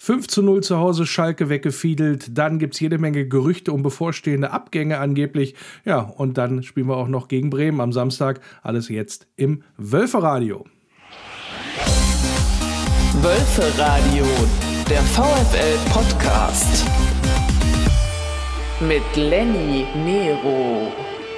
5:0 zu Hause Schalke weggefiedelt. Dann gibt es jede Menge Gerüchte um bevorstehende Abgänge angeblich. Ja, und dann spielen wir auch noch gegen Bremen am Samstag. Alles jetzt im Wölferadio. Wölferadio, der VfL-Podcast. Mit Lenny Nero.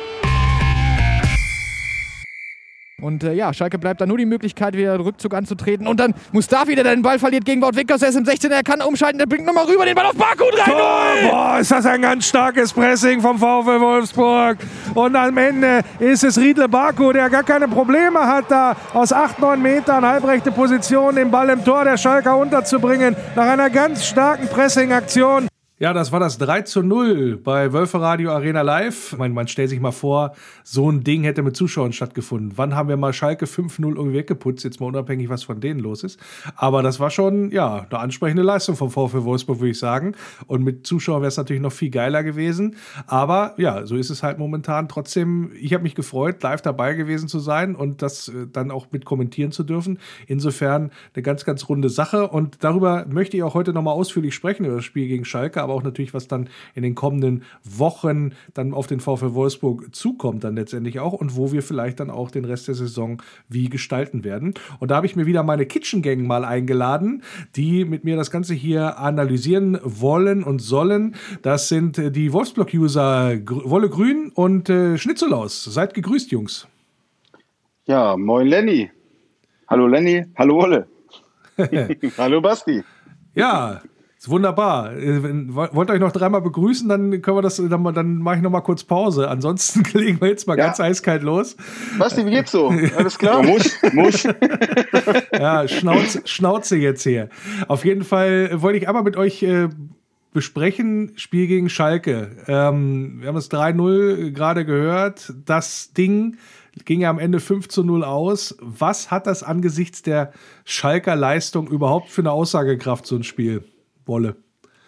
Und Schalke bleibt dann nur die Möglichkeit, wieder den Rückzug anzutreten. Und dann Mustafi, der den Ball verliert gegen Wout Winkers. Er ist im 16er, er kann umschalten, der bringt nochmal rüber, den Ball auf Baku rein. Boah, ist das ein ganz starkes Pressing vom VfL Wolfsburg. Und am Ende ist es Riedle Baku, der gar keine Probleme hat, da aus 8-9 Metern halbrechte Position den Ball im Tor der Schalker unterzubringen. Nach einer ganz starken Pressing-Aktion. Ja, das war das 3:0 bei Wölferadio Arena Live. Man stellt sich mal vor, so ein Ding hätte mit Zuschauern stattgefunden. Wann haben wir mal Schalke 5:0 irgendwie weggeputzt? Jetzt mal unabhängig, was von denen los ist. Aber das war schon, ja, eine ansprechende Leistung vom VfL Wolfsburg, würde ich sagen. Und mit Zuschauern wäre es natürlich noch viel geiler gewesen. Aber ja, so ist es halt momentan. Trotzdem, ich habe mich gefreut, live dabei gewesen zu sein und das dann auch mit kommentieren zu dürfen. Insofern eine ganz, ganz runde Sache. Und darüber möchte ich auch heute nochmal ausführlich sprechen, über das Spiel gegen Schalke, aber auch natürlich, was dann in den kommenden Wochen dann auf den VfL Wolfsburg zukommt dann letztendlich auch und wo wir vielleicht dann auch den Rest der Saison wie gestalten werden. Und da habe ich mir wieder meine Kitchen Gang mal eingeladen, die mit mir das Ganze hier analysieren wollen und sollen. Das sind die Wolfsblog-User Wolle Grün und Schnitzelaus. Seid gegrüßt, Jungs. Ja, moin Lenny. Hallo Lenny, hallo Wolle. Hallo Basti. Ja, ist wunderbar. Wollt ihr euch noch dreimal begrüßen, dann können wir das, dann mache ich noch mal kurz Pause. Ansonsten legen wir jetzt mal ganz eiskalt los. Basti, wie geht's so? Alles klar? Ja, muss. Ja, Schnauze jetzt hier. Auf jeden Fall wollte ich einmal mit euch besprechen, Spiel gegen Schalke. Wir haben das 3:0 gerade gehört. Das Ding ging ja am Ende 5:0 aus. Was hat das angesichts der Schalker Leistung überhaupt für eine Aussagekraft, so ein Spiel? Wolle.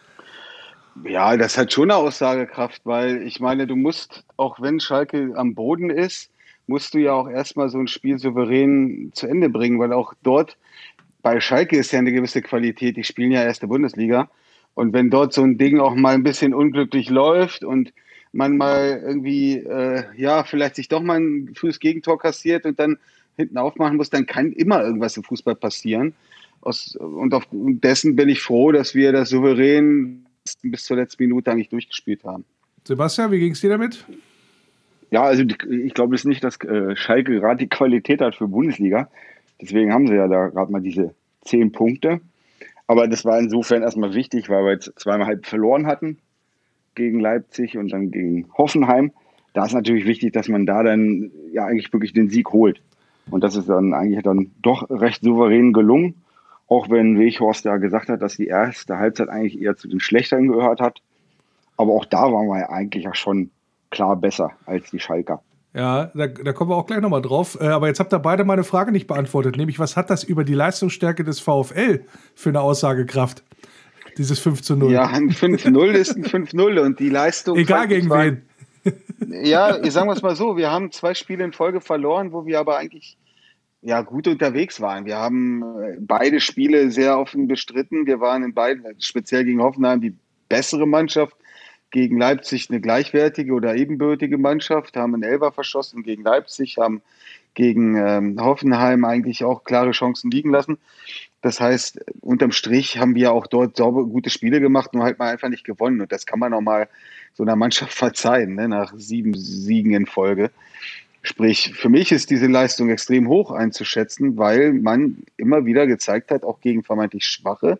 Ja, das hat schon eine Aussagekraft, weil ich meine, du musst, auch wenn Schalke am Boden ist, musst du ja auch erstmal so ein Spiel souverän zu Ende bringen, weil auch dort bei Schalke ist ja eine gewisse Qualität, die spielen ja erste Bundesliga und wenn dort so ein Ding auch mal ein bisschen unglücklich läuft und man mal irgendwie, vielleicht sich doch mal ein frühes Gegentor kassiert und dann hinten aufmachen muss, dann kann immer irgendwas im Fußball passieren. Und aufgrund dessen bin ich froh, dass wir das souverän bis zur letzten Minute eigentlich durchgespielt haben. Sebastian, wie ging es dir damit? Ja, also ich glaube es nicht, dass Schalke gerade die Qualität hat für Bundesliga. Deswegen haben sie ja da gerade mal diese 10 Punkte. Aber das war insofern erstmal wichtig, weil wir jetzt zweimal halb verloren hatten gegen Leipzig und dann gegen Hoffenheim. Da ist natürlich wichtig, dass man da dann ja eigentlich wirklich den Sieg holt. Und das ist dann eigentlich dann doch recht souverän gelungen. Auch wenn Weghorst ja gesagt hat, dass die erste Halbzeit eigentlich eher zu den Schlechteren gehört hat. Aber auch da waren wir ja eigentlich ja schon klar besser als die Schalker. Ja, da kommen wir auch gleich nochmal drauf. Aber jetzt habt ihr beide meine Frage nicht beantwortet. Nämlich, was hat das über die Leistungsstärke des VfL für eine Aussagekraft? Dieses 5:0. Ja, ein 5:0 ist ein 5:0 und die Leistung... Egal gegen wen. Ja, sagen wir es mal so, wir haben 2 Spiele in Folge verloren, wo wir aber eigentlich gut unterwegs waren. Wir haben beide Spiele sehr offen bestritten. Wir waren in beiden, speziell gegen Hoffenheim, die bessere Mannschaft, gegen Leipzig eine gleichwertige oder ebenbürtige Mannschaft, haben einen Elfer verschossen gegen Leipzig, haben gegen Hoffenheim eigentlich auch klare Chancen liegen lassen. Das heißt, unterm Strich haben wir auch dort sauber gute Spiele gemacht, nur halt mal einfach nicht gewonnen. Und das kann man auch mal so einer Mannschaft verzeihen, ne, nach 7 Siegen in Folge. Sprich, für mich ist diese Leistung extrem hoch einzuschätzen, weil man immer wieder gezeigt hat, auch gegen vermeintlich schwache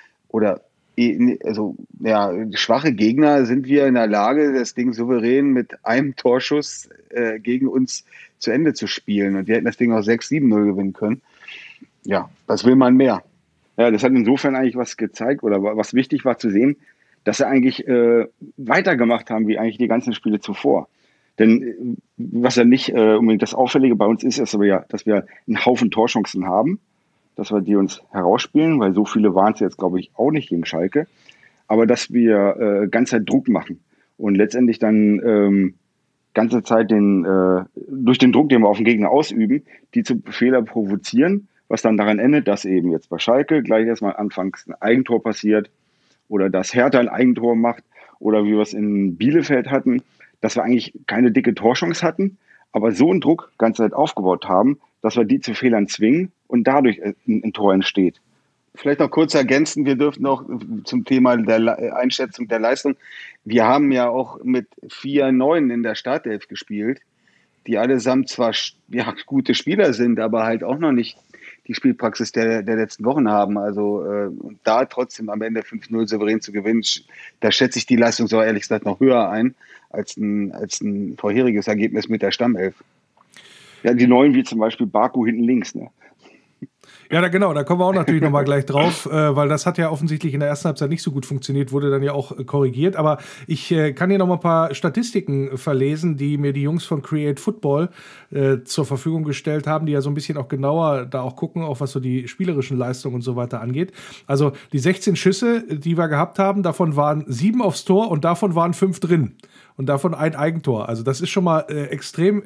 schwache Gegner sind wir in der Lage, das Ding souverän mit einem Torschuss gegen uns zu Ende zu spielen. Und wir hätten das Ding auch 6-7-0 gewinnen können. Ja, was will man mehr? Ja, das hat insofern eigentlich was gezeigt oder was wichtig war zu sehen, dass sie eigentlich weitergemacht haben, wie eigentlich die ganzen Spiele zuvor. Denn was ja nicht unbedingt das Auffällige bei uns ist, dass wir einen Haufen Torchancen haben, dass wir die uns herausspielen, weil so viele waren es jetzt, glaube ich, auch nicht gegen Schalke. Aber dass wir ganze Zeit Druck machen und letztendlich dann ganze Zeit durch den Druck, den wir auf den Gegner ausüben, die zu Fehler provozieren, was dann daran endet, dass eben jetzt bei Schalke gleich erstmal anfangs ein Eigentor passiert oder dass Hertha ein Eigentor macht oder wie wir es in Bielefeld hatten, dass wir eigentlich keine dicke Torchance hatten, aber so einen Druck die ganze Zeit aufgebaut haben, dass wir die zu Fehlern zwingen und dadurch ein Tor entsteht. Vielleicht noch kurz ergänzen, wir dürfen noch zum Thema der Einschätzung der Leistung, wir haben ja auch mit 4-9 in der Startelf gespielt, die allesamt zwar gute Spieler sind, aber halt auch noch nicht die Spielpraxis der letzten Wochen haben. Also da trotzdem am Ende 5-0 souverän zu gewinnen, da schätze ich die Leistung so ehrlich gesagt noch höher ein als ein vorheriges Ergebnis mit der Stammelf. Ja, die Neuen wie zum Beispiel Baku hinten links, ne? Ja, genau, da kommen wir auch natürlich nochmal gleich drauf, weil das hat ja offensichtlich in der ersten Halbzeit nicht so gut funktioniert, wurde dann ja auch korrigiert. Aber ich kann hier nochmal ein paar Statistiken verlesen, die mir die Jungs von Create Football zur Verfügung gestellt haben, die ja so ein bisschen auch genauer da auch gucken, auch was so die spielerischen Leistungen und so weiter angeht. Also die 16 Schüsse, die wir gehabt haben, davon waren 7 aufs Tor und davon waren 5 drin. Und davon ein Eigentor. Also das ist schon mal extrem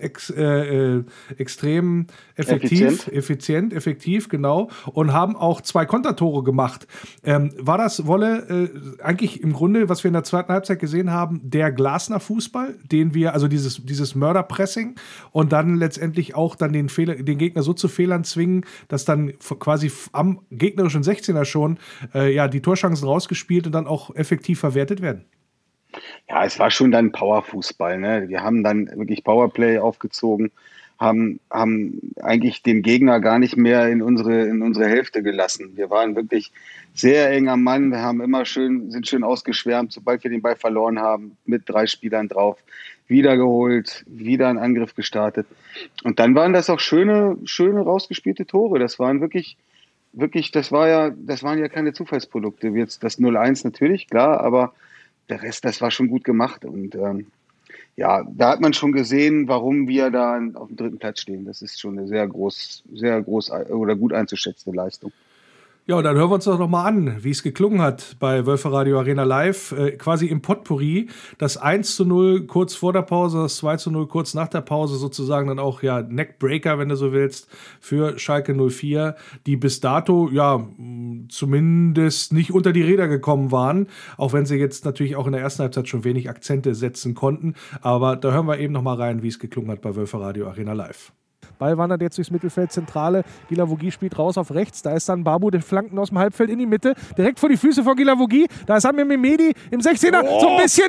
effektiv, genau. Und haben auch 2 Kontertore gemacht. War das, Wolle, eigentlich im Grunde, was wir in der zweiten Halbzeit gesehen haben, der Glasner-Fußball, den wir, also dieses Mörderpressing und dann letztendlich auch dann den Gegner so zu Fehlern zwingen, dass dann quasi am gegnerischen 16er schon die Torchancen rausgespielt und dann auch effektiv verwertet werden? Ja, es war schon dann Powerfußball, ne? Wir haben dann wirklich Powerplay aufgezogen, haben eigentlich den Gegner gar nicht mehr in unsere Hälfte gelassen. Wir waren wirklich sehr eng am Mann, wir haben sind schön ausgeschwärmt, sobald wir den Ball verloren haben, mit 3 Spielern drauf, wieder geholt, wieder einen Angriff gestartet. Und dann waren das auch schöne rausgespielte Tore. Das waren wirklich, das waren ja keine Zufallsprodukte. Jetzt das 0-1 natürlich, klar, aber der Rest, das war schon gut gemacht. Und da hat man schon gesehen, warum wir da auf dem 3. Platz stehen. Das ist schon eine sehr groß oder gut einzuschätzende Leistung. Ja, und dann hören wir uns doch nochmal an, wie es geklungen hat bei Wölfe Radio Arena Live, quasi im Potpourri. Das 1:0 kurz vor der Pause, das 2:0 kurz nach der Pause, sozusagen dann auch Neckbreaker, wenn du so willst, für Schalke 04, die bis dato zumindest nicht unter die Räder gekommen waren, auch wenn sie jetzt natürlich auch in der ersten Halbzeit schon wenig Akzente setzen konnten. Aber da hören wir eben nochmal rein, wie es geklungen hat bei Wölfe Radio Arena Live. Ball wandert jetzt durchs Mittelfeld, Zentrale. Gilavogi spielt raus auf rechts. Da ist dann Babu, den Flanken aus dem Halbfeld in die Mitte. Direkt vor die Füße von Gilavogi. Da ist Amir Mehmedi im 16er. So ein bisschen.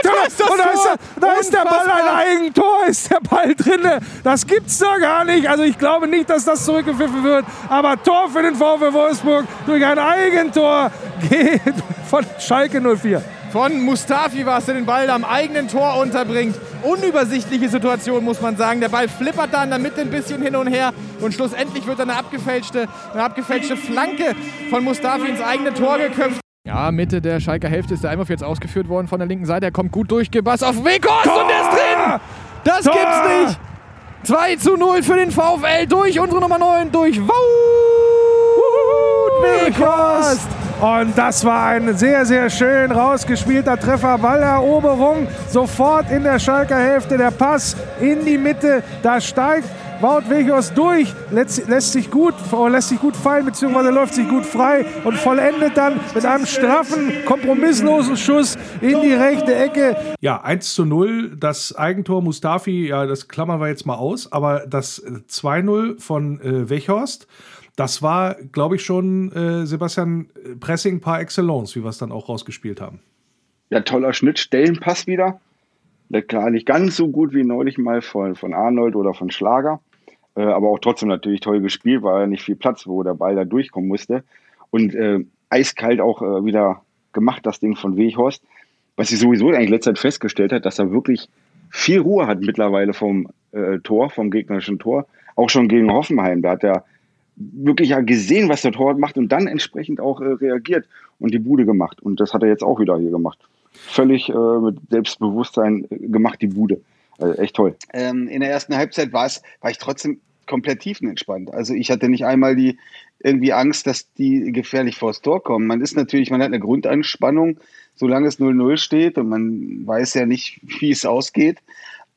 Da ist der Ball ein Eigentor. Ist der Ball drinne. Das gibt's doch gar nicht. Also ich glaube nicht, dass das zurückgepfiffen wird. Aber Tor für den VfL Wolfsburg durch ein Eigentor geht von Schalke 04. Von Mustafi war es, der den Ball am eigenen Tor unterbringt. Unübersichtliche Situation, muss man sagen. Der Ball flippert da in der Mitte ein bisschen hin und her. Und schlussendlich wird dann eine abgefälschte Flanke von Mustafi ins eigene Tor geköpft. Ja, Mitte der Schalker Hälfte ist der Einwurf jetzt ausgeführt worden von der linken Seite. Er kommt gut durch, Gebass auf Weghorst und der ist drin! Das Tor! Gibt's nicht! 2:0 für den VfL durch unsere Nummer 9, durch Wout Weghorst! Und das war ein sehr, sehr schön rausgespielter Treffer. Balleroberung sofort in der Schalker Hälfte. Der Pass in die Mitte. Da steigt Wout Weghorst durch, lässt sich gut fallen, beziehungsweise läuft sich gut frei und vollendet dann mit einem straffen, kompromisslosen Schuss in die rechte Ecke. Ja, 1:0, das Eigentor Mustafi, ja, das klammern wir jetzt mal aus, aber das 2:0 von Weghorst, das war, glaube ich, schon, Sebastian, Pressing par excellence, wie wir es dann auch rausgespielt haben. Ja, toller Schnittstellenpass wieder. Klar, nicht ganz so gut wie neulich mal von Arnold oder von Schlager. Aber auch trotzdem natürlich toll gespielt, weil ja nicht viel Platz, wo der Ball da durchkommen musste. Und eiskalt auch wieder gemacht, das Ding von Weghorst. Was sie sowieso eigentlich letzte Zeit festgestellt hat, dass er wirklich viel Ruhe hat mittlerweile vom gegnerischen Tor. Auch schon gegen Hoffenheim. Da hat er wirklich ja gesehen, was der Torwart macht und dann entsprechend auch reagiert und die Bude gemacht. Und das hat er jetzt auch wieder hier gemacht. Völlig mit Selbstbewusstsein gemacht, die Bude. Also echt toll. In der ersten Halbzeit war ich trotzdem komplett tiefenentspannt. Also ich hatte nicht einmal irgendwie Angst, dass die gefährlich vors Tor kommen. Man hat eine Grundanspannung, solange es 0-0 steht und man weiß ja nicht, wie es ausgeht.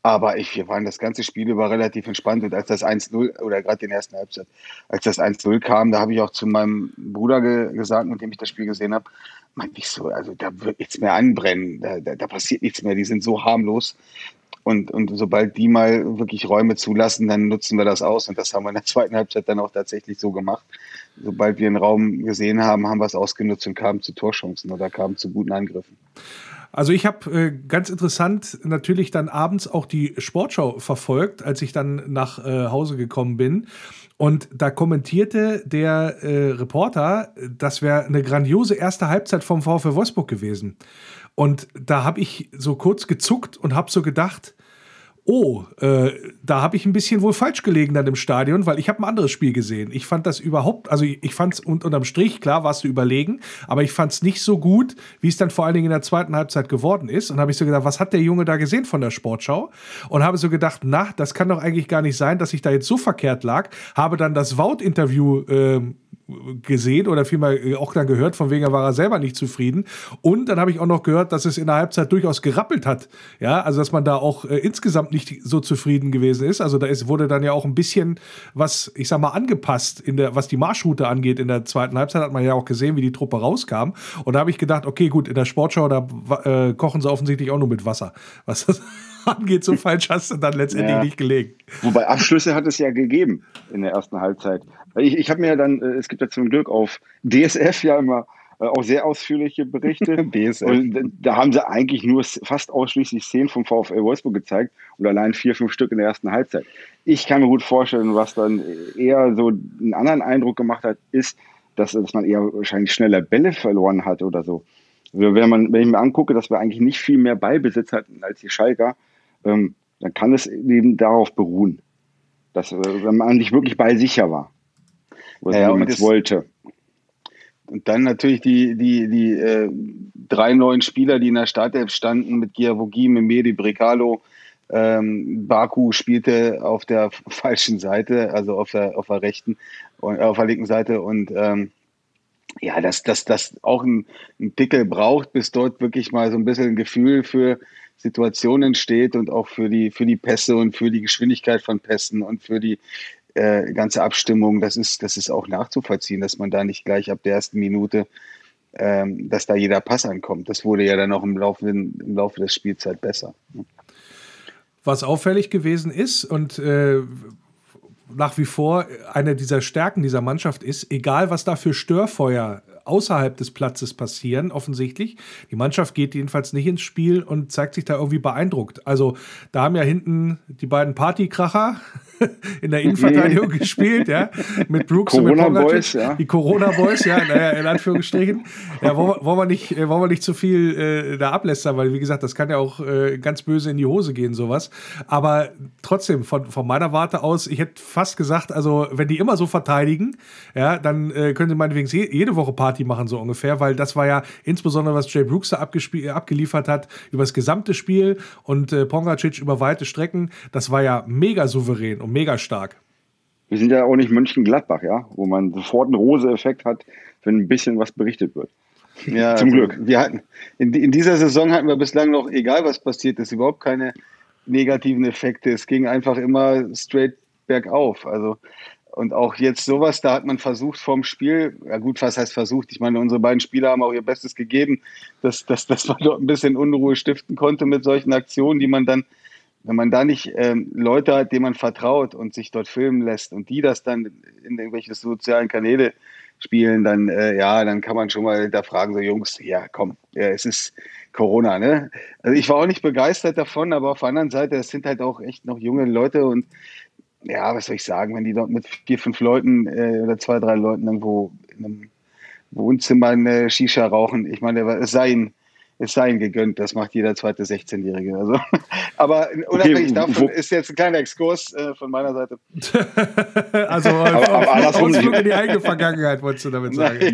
Aber wir waren das ganze Spiel über relativ entspannt. Und als das 1-0 oder gerade in der ersten Halbzeit, als das 1-0 kam, da habe ich auch zu meinem Bruder gesagt, mit dem ich das Spiel gesehen habe, meinte ich so, also da wird nichts mehr anbrennen, da passiert nichts mehr, die sind so harmlos. Und sobald die mal wirklich Räume zulassen, dann nutzen wir das aus. Und das haben wir in der zweiten Halbzeit dann auch tatsächlich so gemacht. Sobald wir einen Raum gesehen haben, haben wir es ausgenutzt und kamen zu Torchancen oder kamen zu guten Angriffen. Also ich habe ganz interessant natürlich dann abends auch die Sportschau verfolgt, als ich dann nach Hause gekommen bin. Und da kommentierte der Reporter, das wäre eine grandiose erste Halbzeit vom VfL Wolfsburg gewesen. Und da habe ich so kurz gezuckt und habe so gedacht, da habe ich ein bisschen wohl falsch gelegen dann im Stadion, weil ich habe ein anderes Spiel gesehen. Ich fand das überhaupt, also ich fand es unterm Strich, klar warst du überlegen, aber ich fand es nicht so gut, wie es dann vor allen Dingen in der zweiten Halbzeit geworden ist. Und habe ich so gedacht, was hat der Junge da gesehen von der Sportschau? Und habe so gedacht, das kann doch eigentlich gar nicht sein, dass ich da jetzt so verkehrt lag. Habe dann das Wout-Interview gesehen oder vielmehr auch dann gehört, von wegen war er selber nicht zufrieden. Und dann habe ich auch noch gehört, dass es in der Halbzeit durchaus gerappelt hat. Ja, also dass man da auch insgesamt nicht so zufrieden gewesen ist. Also wurde dann ja auch ein bisschen was, ich sag mal, angepasst, was die Marschroute angeht. In der zweiten Halbzeit hat man ja auch gesehen, wie die Truppe rauskam. Und da habe ich gedacht, okay, gut, in der Sportschau, da kochen sie offensichtlich auch nur mit Wasser. Was das angeht, so falsch hast du dann letztendlich nicht gelegen. Wobei Abschlüsse hat es ja gegeben in der ersten Halbzeit. Ich habe mir ja dann, es gibt ja zum Glück auf DSF ja immer auch sehr ausführliche Berichte. DSF. Und da haben sie eigentlich nur fast ausschließlich Szenen vom VfL Wolfsburg gezeigt und allein 4-5 Stück in der ersten Halbzeit. Ich kann mir gut vorstellen, was dann eher so einen anderen Eindruck gemacht hat, ist, dass man eher wahrscheinlich schneller Bälle verloren hat oder so. Also wenn ich mir angucke, dass wir eigentlich nicht viel mehr Ballbesitz hatten als die Schalker, dann kann es eben darauf beruhen, dass wenn man nicht wirklich ballsicher war. Oder man es wollte. Und dann natürlich die 3 neuen Spieler, die in der Startelf standen, mit Giavogi, Memedi, Brekalo. Baku spielte auf der falschen Seite, also auf der rechten, auf der linken Seite. Und dass das auch ein Dickel braucht, bis dort wirklich mal so ein bisschen ein Gefühl für Situationen entsteht und auch für die Pässe und für die Geschwindigkeit von Pässen und für die ganze Abstimmung. Das ist auch nachzuvollziehen, dass man da nicht gleich ab der ersten Minute, dass da jeder Pass ankommt. Das wurde ja dann auch im Laufe der Spielzeit besser. Was auffällig gewesen ist und nach wie vor eine dieser Stärken dieser Mannschaft ist, egal was da für Störfeuer außerhalb des Platzes passieren, offensichtlich. Die Mannschaft geht jedenfalls nicht ins Spiel und zeigt sich da irgendwie beeindruckt. Also da haben ja hinten die beiden Partykracher in der Innenverteidigung gespielt, ja, mit Brooks und mit Pongracic. Ja. Die Corona-Boys, ja, naja, in Anführungsstrichen. Ja, wollen wir nicht zu viel da ablästern, weil, wie gesagt, das kann ja auch ganz böse in die Hose gehen, sowas. Aber trotzdem, von meiner Warte aus, ich hätte fast gesagt, also, wenn die immer so verteidigen, ja, dann können sie meinetwegen jede Woche Party machen, so ungefähr, weil das war ja insbesondere, was Jay Brooks da abgeliefert hat, über das gesamte Spiel und Pongracic über weite Strecken, das war ja mega souverän und mega stark. Wir sind ja auch nicht Mönchengladbach, ja, wo man sofort einen Rose-Effekt hat, wenn ein bisschen was berichtet wird. Ja, zum Glück. Wir hatten in dieser Saison hatten wir bislang noch, egal was passiert ist, überhaupt keine negativen Effekte. Es ging einfach immer straight bergauf. Also und auch jetzt sowas, da hat man versucht vorm Spiel, ja gut, was heißt versucht? Ich meine, unsere beiden Spieler haben auch ihr Bestes gegeben, dass man dort ein bisschen Unruhe stiften konnte mit solchen Aktionen, die man dann, wenn man da nicht Leute hat, denen man vertraut und sich dort filmen lässt und die das dann in irgendwelche sozialen Kanäle spielen, dann dann kann man schon mal da fragen, so Jungs, ja komm, es ist Corona, ne? Also ich war auch nicht begeistert davon, aber auf der anderen Seite, es sind halt auch echt noch junge Leute und ja, was soll ich sagen, wenn die dort mit 4, 5 Leuten oder 2, 3 Leuten irgendwo in einem Wohnzimmer eine Shisha rauchen, ich meine, es sei ihnen gegönnt, das macht jeder zweite 16-Jährige. Also. Aber unabhängig davon ist jetzt ein kleiner Exkurs von meiner Seite. Also Ausflug in die eigene Vergangenheit, wolltest du damit sagen.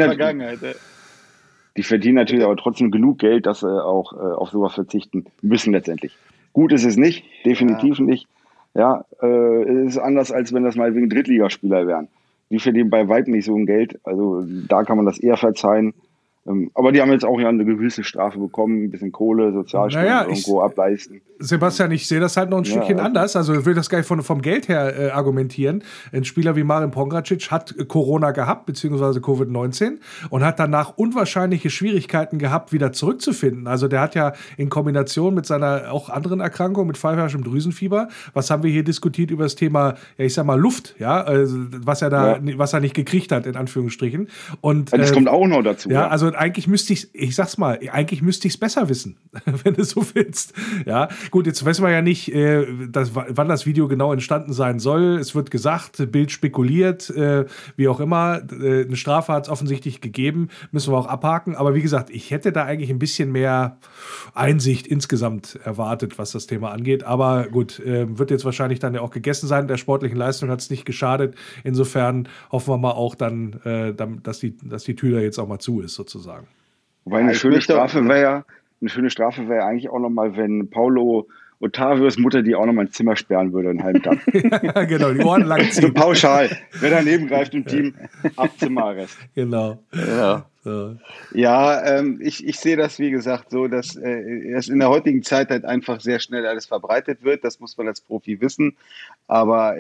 Die verdienen natürlich aber trotzdem genug Geld, dass sie auch auf sowas verzichten müssen letztendlich. Gut ist es nicht, definitiv nicht. Ja, es ist anders, als wenn das mal wegen Drittligaspieler wären. Die verdienen bei weitem nicht so ein Geld. Also da kann man das eher verzeihen. Aber die haben jetzt auch ja eine gewisse Strafe bekommen, ein bisschen Kohle, Sozialstunden irgendwo ableisten. Sebastian, ich sehe das halt noch ein Stückchen anders. Also ich will das gar nicht vom Geld her argumentieren. Ein Spieler wie Marin Pongracic hat Corona gehabt, beziehungsweise Covid-19 und hat danach unwahrscheinliche Schwierigkeiten gehabt, wieder zurückzufinden. Also der hat ja in Kombination mit seiner auch anderen Erkrankung, mit pfeiferischem Drüsenfieber, was haben wir hier diskutiert über das Thema, ja ich sag mal Luft, ja, was er nicht gekriegt hat, in Anführungsstrichen. Und das kommt auch noch dazu. Ja, also eigentlich müsste eigentlich müsste ich es besser wissen, wenn du so willst. Ja, gut, jetzt wissen wir ja nicht, wann das Video genau entstanden sein soll. Es wird gesagt, Bild spekuliert, wie auch immer. Eine Strafe hat es offensichtlich gegeben, müssen wir auch abhaken. Aber wie gesagt, ich hätte da eigentlich ein bisschen mehr Einsicht insgesamt erwartet, was das Thema angeht. Aber gut, wird jetzt wahrscheinlich dann ja auch gegessen sein. Der sportlichen Leistung hat es nicht geschadet. Insofern hoffen wir mal auch dann, dass die Tür da jetzt auch mal zu ist, sozusagen. Wobei eine schöne Strafe wäre ja eigentlich auch nochmal, wenn Paulo Ottavios Mutter die auch nochmal ins Zimmer sperren würde, einen halben Tag. Ja, genau, die Ohren lang ziehen. So pauschal. Wer daneben greift im Team, ab Zimmerarrest. Genau. Ja, So. ja ich sehe das, wie gesagt, so, dass es in der heutigen Zeit halt einfach sehr schnell alles verbreitet wird. Das muss man als Profi wissen. Aber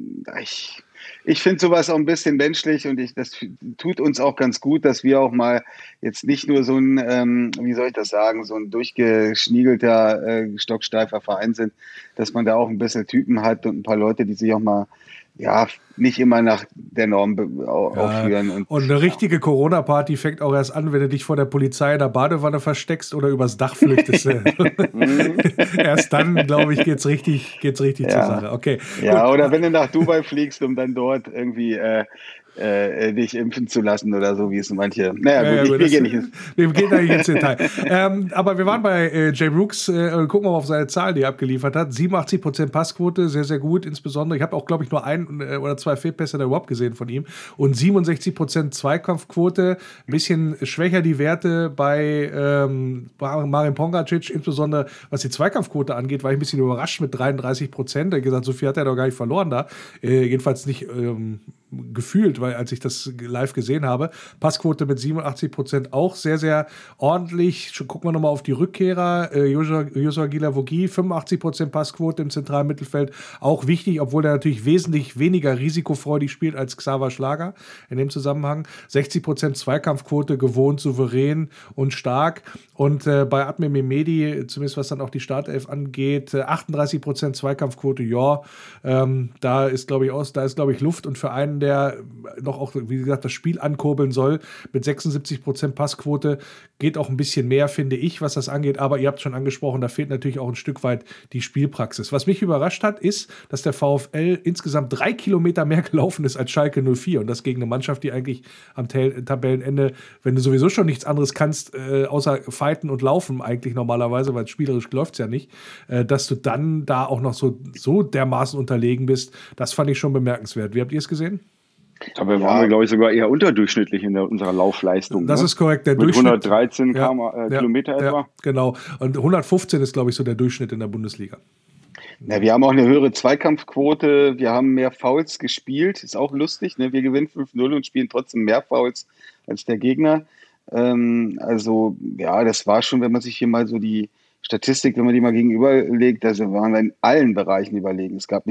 ich finde sowas auch ein bisschen menschlich und das tut uns auch ganz gut, dass wir auch mal jetzt nicht nur so ein, wie soll ich das sagen, so ein durchgeschniegelter, stocksteifer Verein sind, dass man da auch ein bisschen Typen hat und ein paar Leute, die sich auch mal nicht immer nach der Norm aufführen. Und eine richtige Corona-Party fängt auch erst an, wenn du dich vor der Polizei in der Badewanne versteckst oder übers Dach flüchtest. Erst dann, glaube ich, geht's richtig zur Sache. Okay. Ja, gut. Oder wenn du nach Dubai fliegst, um dann dort irgendwie dich impfen zu lassen oder so, wie es manche. Wir gehen da nicht ins Detail. Aber wir waren bei Jay Brooks, gucken wir mal auf seine Zahlen, die er abgeliefert hat. 87% Passquote, sehr, sehr gut. Insbesondere, ich habe auch, glaube ich, nur ein oder zwei Fehlpässe da überhaupt gesehen von ihm. Und 67% Zweikampfquote, ein bisschen schwächer die Werte bei Marin Pongracic, insbesondere was die Zweikampfquote angeht, war ich ein bisschen überrascht mit 33%. Er hat gesagt, so viel hat er doch gar nicht verloren da. Jedenfalls nicht gefühlt, weil als ich das live gesehen habe, Passquote mit 87% auch sehr, sehr ordentlich. Gucken wir nochmal auf die Rückkehrer. Joshua Guilavogui, 85% Passquote im zentralen Mittelfeld, auch wichtig, obwohl er natürlich wesentlich weniger risikofreudig spielt als Xaver Schlager in dem Zusammenhang. 60% Zweikampfquote, gewohnt, souverän und stark. Und bei Admir Mehmedi, zumindest was dann auch die Startelf angeht, 38% Zweikampfquote, da ist, glaube ich, Luft. Und für einen, der noch auch, wie gesagt, das Spiel ankurbeln soll, mit 76% Passquote, geht auch ein bisschen mehr, finde ich, was das angeht. Aber ihr habt es schon angesprochen, da fehlt natürlich auch ein Stück weit die Spielpraxis. Was mich überrascht hat, ist, dass der VfL insgesamt 3 Kilometer mehr gelaufen ist als Schalke 04. Und das gegen eine Mannschaft, die eigentlich am Tabellenende, wenn du sowieso schon nichts anderes kannst, außer fighten und laufen eigentlich normalerweise, weil spielerisch läuft es ja nicht, dass du dann da auch noch so dermaßen unterlegen bist, das fand ich schon bemerkenswert. Wie habt ihr es gesehen? Aber waren wir, glaube ich, sogar eher unterdurchschnittlich in unserer Laufleistung. Das ist korrekt. Der mit Durchschnitt 113 Kilometer etwa. Ja, genau. Und 115 ist, glaube ich, so der Durchschnitt in der Bundesliga. Ja, wir haben auch eine höhere Zweikampfquote. Wir haben mehr Fouls gespielt. Ist auch lustig. Ne? Wir gewinnen 5-0 und spielen trotzdem mehr Fouls als der Gegner. Das war schon, wenn man sich hier mal so die Statistik, wenn man die mal gegenüberlegt, also waren wir in allen Bereichen überlegen. Es gab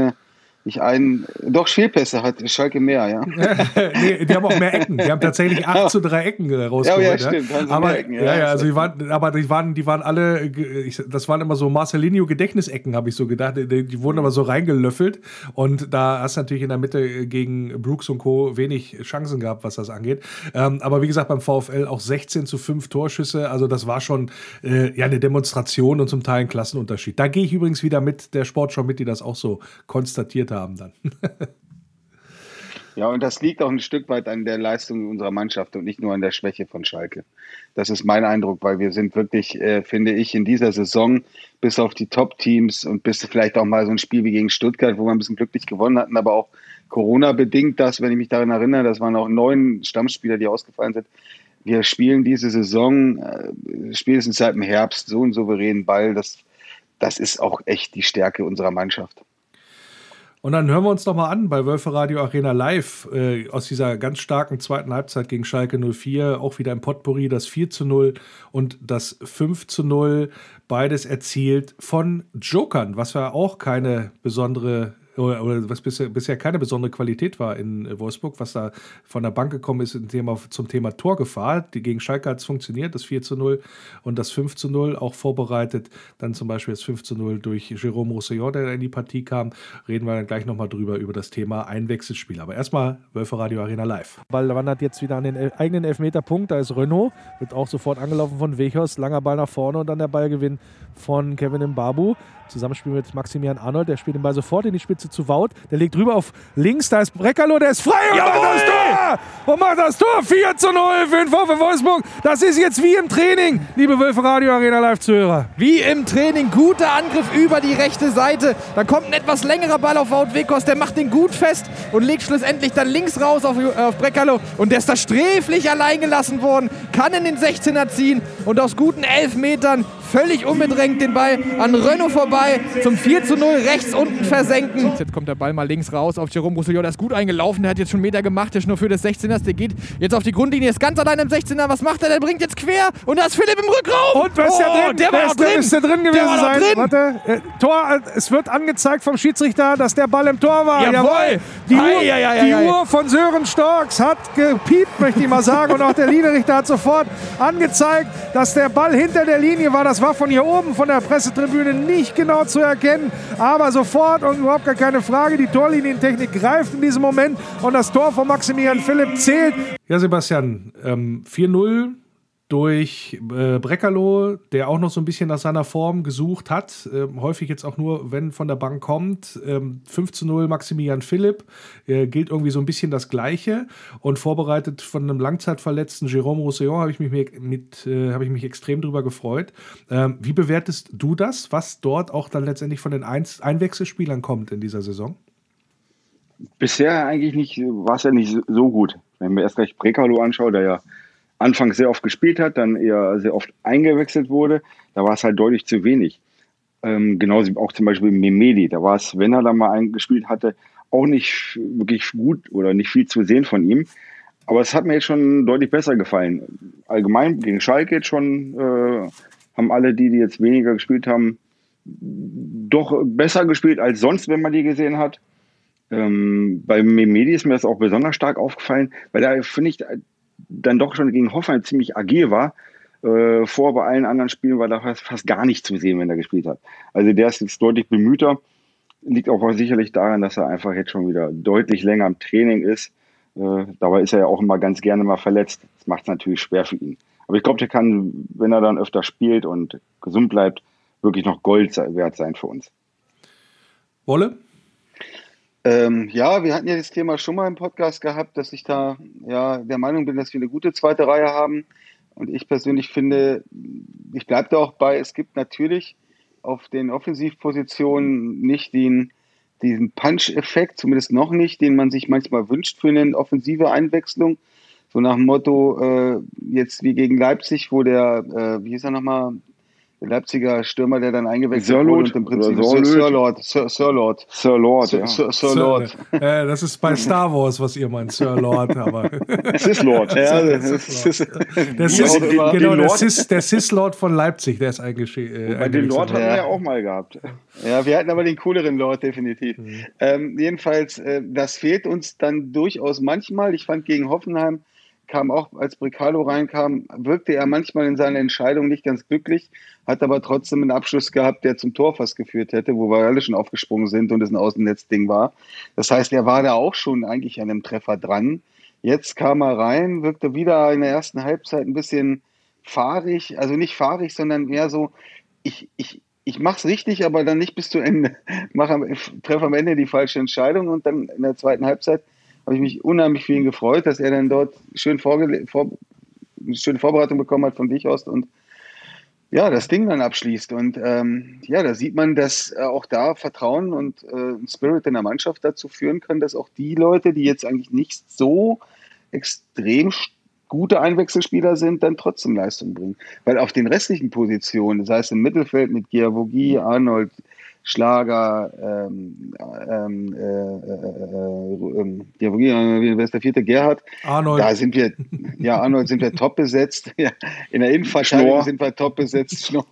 doch Fehlpässe hat Schalke mehr, ja. Nee, die haben auch mehr Ecken. Die haben tatsächlich 8:3 Ecken rausgeholt. Ja, stimmt. Aber, Ecken, die waren alle, das waren immer so Marcelinho-Gedächtnisecken, habe ich so gedacht. Die wurden aber so reingelöffelt. Und da hast du natürlich in der Mitte gegen Brooks und Co. wenig Chancen gehabt, was das angeht. Aber wie gesagt, beim VfL auch 16:5 Torschüsse. Also das war schon eine Demonstration und zum Teil ein Klassenunterschied. Da gehe ich übrigens wieder mit der Sportschau mit, die das auch so konstatiert haben dann. Ja, und das liegt auch ein Stück weit an der Leistung unserer Mannschaft und nicht nur an der Schwäche von Schalke. Das ist mein Eindruck, weil wir sind wirklich, finde ich, in dieser Saison bis auf die Top-Teams und bis vielleicht auch mal so ein Spiel wie gegen Stuttgart, wo wir ein bisschen glücklich gewonnen hatten, aber auch Corona-bedingt wenn ich mich daran erinnere, das waren auch 9 Stammspieler, die ausgefallen sind. Wir spielen diese Saison spätestens seit dem Herbst so einen souveränen Ball, das ist auch echt die Stärke unserer Mannschaft. Und dann hören wir uns doch mal an bei Wölfe Radio Arena Live aus dieser ganz starken zweiten Halbzeit gegen Schalke 04, auch wieder im Potpourri, das 4:0 und das 5:0, beides erzielt von Jokern, was ja auch keine besondere oder was bisher keine besondere Qualität war in Wolfsburg, was da von der Bank gekommen ist zum Thema Torgefahr. Gegen Schalke hat es funktioniert, das 4:0 und das 5:0 auch vorbereitet. Dann zum Beispiel das 5:0 durch Jérôme Roussillon, der in die Partie kam. Reden wir dann gleich nochmal drüber, über das Thema Einwechselspiel. Aber erstmal Wölfe Radio Arena Live. Ball wandert jetzt wieder an den eigenen Elfmeterpunkt. Da ist Renault, wird auch sofort angelaufen von Weghorst. Langer Ball nach vorne und dann der Ballgewinn von Kevin Mbabu. Zusammenspiel mit Maximilian Arnold, der spielt den Ball sofort in die Spitze zu Wout. Der legt rüber auf links, da ist Brekalo, der ist frei und macht das Tor! 4:0 für den VfL Wolfsburg. Das ist jetzt wie im Training, liebe Wölfe Radio Arena Live-Zuhörer. Wie im Training, guter Angriff über die rechte Seite. Da kommt ein etwas längerer Ball auf Wout Weghorst, der macht den gut fest und legt schlussendlich dann links raus auf Brekalo. Und der ist da sträflich allein gelassen worden, kann in den 16er ziehen und aus guten 11 Metern völlig unbedrängt den Ball an Renault vorbei zum 4:0 rechts unten versenken. Jetzt kommt der Ball mal links raus auf Jérôme Roussillon, der ist gut eingelaufen, der hat jetzt schon Meter gemacht, der Schnur für des 16ers, der geht jetzt auf die Grundlinie, ist ganz allein im 16er, was macht er? Der bringt jetzt quer und da ist Philipp im Rückraum. Und wer ist der drin? Der war noch drin. Ist der drin gewesen sein? Warte, Tor, es wird angezeigt vom Schiedsrichter, dass der Ball im Tor war. Jawohl. Die Uhr von Sören Storks hat gepiept, möchte ich mal sagen, und auch der Linienrichter hat sofort angezeigt, dass der Ball hinter der Linie war. Das war von hier oben, von der Pressetribüne nicht genau zu erkennen, aber sofort und überhaupt gar keine Frage, die Torlinientechnik greift in diesem Moment und das Tor von Maximilian Philipp zählt. Ja, Sebastian, 4:0 durch Brekalo, der auch noch so ein bisschen nach seiner Form gesucht hat, häufig jetzt auch nur, wenn von der Bank kommt. 5:0 Maximilian Philipp, gilt irgendwie so ein bisschen das Gleiche und vorbereitet von einem langzeitverletzten Jérôme Roussillon habe ich mich extrem drüber gefreut. Wie bewertest du das, was dort auch dann letztendlich von den Einwechselspielern kommt in dieser Saison? Bisher eigentlich nicht, war es ja nicht so gut. Wenn man erst gleich Brekalo anschaut, der ja anfangs sehr oft gespielt hat, dann eher sehr oft eingewechselt wurde, da war es halt deutlich zu wenig. Genauso auch zum Beispiel Memedi, da war es, wenn er da mal eingespielt hatte, auch nicht wirklich gut oder nicht viel zu sehen von ihm. Aber es hat mir jetzt schon deutlich besser gefallen. Allgemein gegen Schalke jetzt schon haben alle, die jetzt weniger gespielt haben, doch besser gespielt als sonst, wenn man die gesehen hat. Bei Memedi ist mir das auch besonders stark aufgefallen, weil da, finde ich, dann doch schon gegen Hoffenheim ziemlich agil war. Bei allen anderen Spielen war da fast gar nicht zu sehen, wenn er gespielt hat. Also der ist jetzt deutlich bemühter. Liegt auch sicherlich daran, dass er einfach jetzt schon wieder deutlich länger im Training ist. Dabei ist er ja auch immer ganz gerne mal verletzt. Das macht es natürlich schwer für ihn. Aber ich glaube, der kann, wenn er dann öfter spielt und gesund bleibt, wirklich noch Gold wert sein für uns. Wolle? Ja, wir hatten ja das Thema schon mal im Podcast gehabt, dass ich da der Meinung bin, dass wir eine gute zweite Reihe haben. Und ich persönlich finde, ich bleibe da auch bei, es gibt natürlich auf den Offensivpositionen nicht diesen Punch-Effekt, zumindest noch nicht, den man sich manchmal wünscht für eine offensive Einwechslung. So nach dem Motto, jetzt wie gegen Leipzig, wo der, wie hieß er nochmal, der Leipziger Stürmer, der dann eingewechselt wurde und im Prinzip Sir Lord. Das ist bei Star Wars, was ihr meint, Sir Lord, aber Es ist Lord. Ja, der Sith-Lord von Leipzig, der ist eigentlich bei den Lord hatten wir ja auch mal gehabt. Ja, wir hatten aber den cooleren Lord, definitiv. Jedenfalls, das fehlt uns dann durchaus manchmal. Ich fand gegen Hoffenheim, kam auch, als Brekalo reinkam, wirkte er manchmal in seiner Entscheidung nicht ganz glücklich, hat aber trotzdem einen Abschluss gehabt, der zum Tor fast geführt hätte, wo wir alle schon aufgesprungen sind und es ein Außennetzding war. Das heißt, er war da auch schon eigentlich an einem Treffer dran. Jetzt kam er rein, wirkte wieder in der ersten Halbzeit ein bisschen fahrig, also nicht fahrig, sondern eher so, ich mach's richtig, aber dann nicht bis zu Ende. Treffe am Ende die falsche Entscheidung und dann in der zweiten Halbzeit habe ich mich unheimlich für ihn gefreut, dass er dann dort schön eine schöne Vorbereitung bekommen hat von Wichhorst und ja, das Ding dann abschließt. Und da sieht man, dass auch da Vertrauen und ein Spirit in der Mannschaft dazu führen kann, dass auch die Leute, die jetzt eigentlich nicht so extrem gute Einwechselspieler sind, dann trotzdem Leistung bringen. Weil auf den restlichen Positionen, das heißt im Mittelfeld mit Giavogi, Arnold, Schlager, wer ist der vierte? Gerhard. Arnold. Da sind wir, Arnold sind wir top besetzt. Ja, in der Innenverteidigung sind wir top besetzt. Schnorr.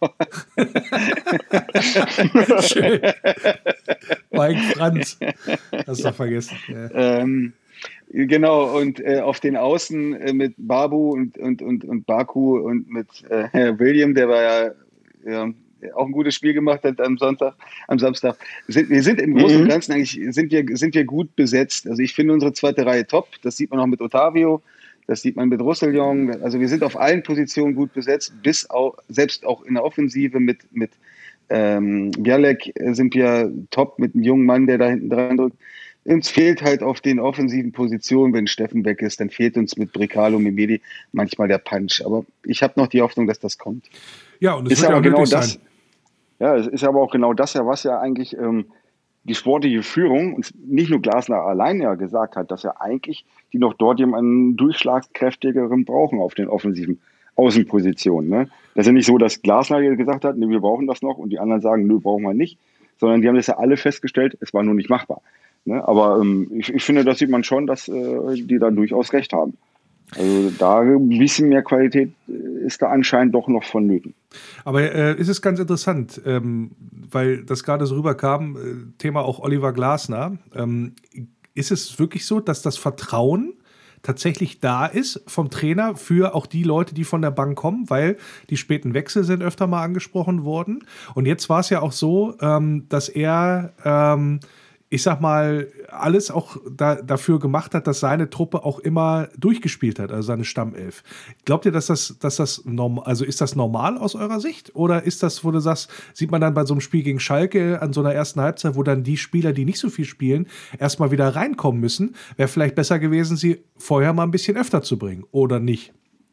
Schön. Mike Franz. Hast du vergessen. Ja. Genau, und auf den Außen mit Babu und Baku und mit William, der war ja auch ein gutes Spiel gemacht hat am Samstag. Wir sind im Großen und Ganzen eigentlich sind wir gut besetzt. Also ich finde unsere zweite Reihe top. Das sieht man auch mit Otavio, das sieht man mit Roussillon. Also wir sind auf allen Positionen gut besetzt, selbst auch in der Offensive mit Bialek sind wir top mit einem jungen Mann, der da hinten dran drückt. Uns fehlt halt auf den offensiven Positionen, wenn Steffen weg ist, dann fehlt uns mit Brekalo, Mimedi manchmal der Punch. Aber ich habe noch die Hoffnung, dass das kommt. Ja, und es ist wird aber ja genau das. Ja, es ist aber auch genau das, was ja eigentlich die sportliche Führung, und nicht nur Glasner allein ja gesagt hat, dass ja eigentlich die noch dort jemanden durchschlagskräftigeren brauchen auf den offensiven Außenpositionen. Ne? Das ist ja nicht so, dass Glasner gesagt hat, nee, wir brauchen das noch und die anderen sagen, nö, brauchen wir nicht, sondern die haben das ja alle festgestellt, es war nur nicht machbar. Ne? Aber ich finde, das sieht man schon, dass die da durchaus recht haben. Also da ein bisschen mehr Qualität ist da anscheinend doch noch vonnöten. Aber ist es ganz interessant, weil das gerade so rüberkam, Thema auch Oliver Glasner. Ist es wirklich so, dass das Vertrauen tatsächlich da ist vom Trainer für auch die Leute, die von der Bank kommen, weil die späten Wechsel sind öfter mal angesprochen worden. Und jetzt war es ja auch so, dass er ich sag mal, alles auch dafür gemacht hat, dass seine Truppe auch immer durchgespielt hat, also seine Stammelf. Glaubt ihr, dass das normal, also ist das normal aus eurer Sicht? Oder ist das, wo du sagst, sieht man dann bei so einem Spiel gegen Schalke an so einer ersten Halbzeit, wo dann die Spieler, die nicht so viel spielen, erstmal wieder reinkommen müssen? Wäre vielleicht besser gewesen, sie vorher mal ein bisschen öfter zu bringen, oder nicht?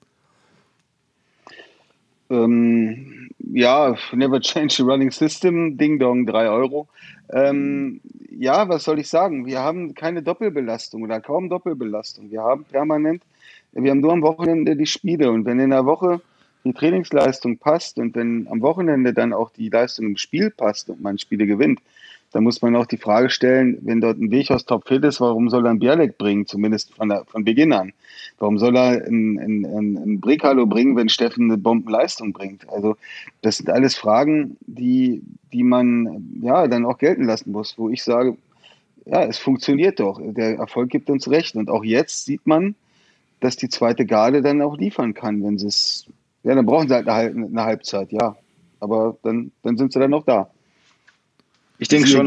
Ja, never change the running system, Ding Dong, 3 Euro. Ja, was soll ich sagen? Wir haben keine Doppelbelastung oder kaum Doppelbelastung. Wir haben nur am Wochenende die Spiele. Und wenn in der Woche die Trainingsleistung passt und wenn am Wochenende dann auch die Leistung im Spiel passt und man Spiele gewinnt, dann muss man auch die Frage stellen, wenn dort ein Weghorst topfit ist, warum soll er einen Bialek bringen, zumindest von Beginn an? Warum soll er einen Brekalo bringen, wenn Steffen eine Bombenleistung bringt? Also das sind alles Fragen, die man ja dann auch gelten lassen muss, wo ich sage, ja, es funktioniert doch. Der Erfolg gibt uns recht. Und auch jetzt sieht man, dass die zweite Garde dann auch liefern kann, wenn sie es, ja, dann brauchen sie halt eine Halbzeit, ja. Aber dann sind sie dann noch da. Ich denke schon,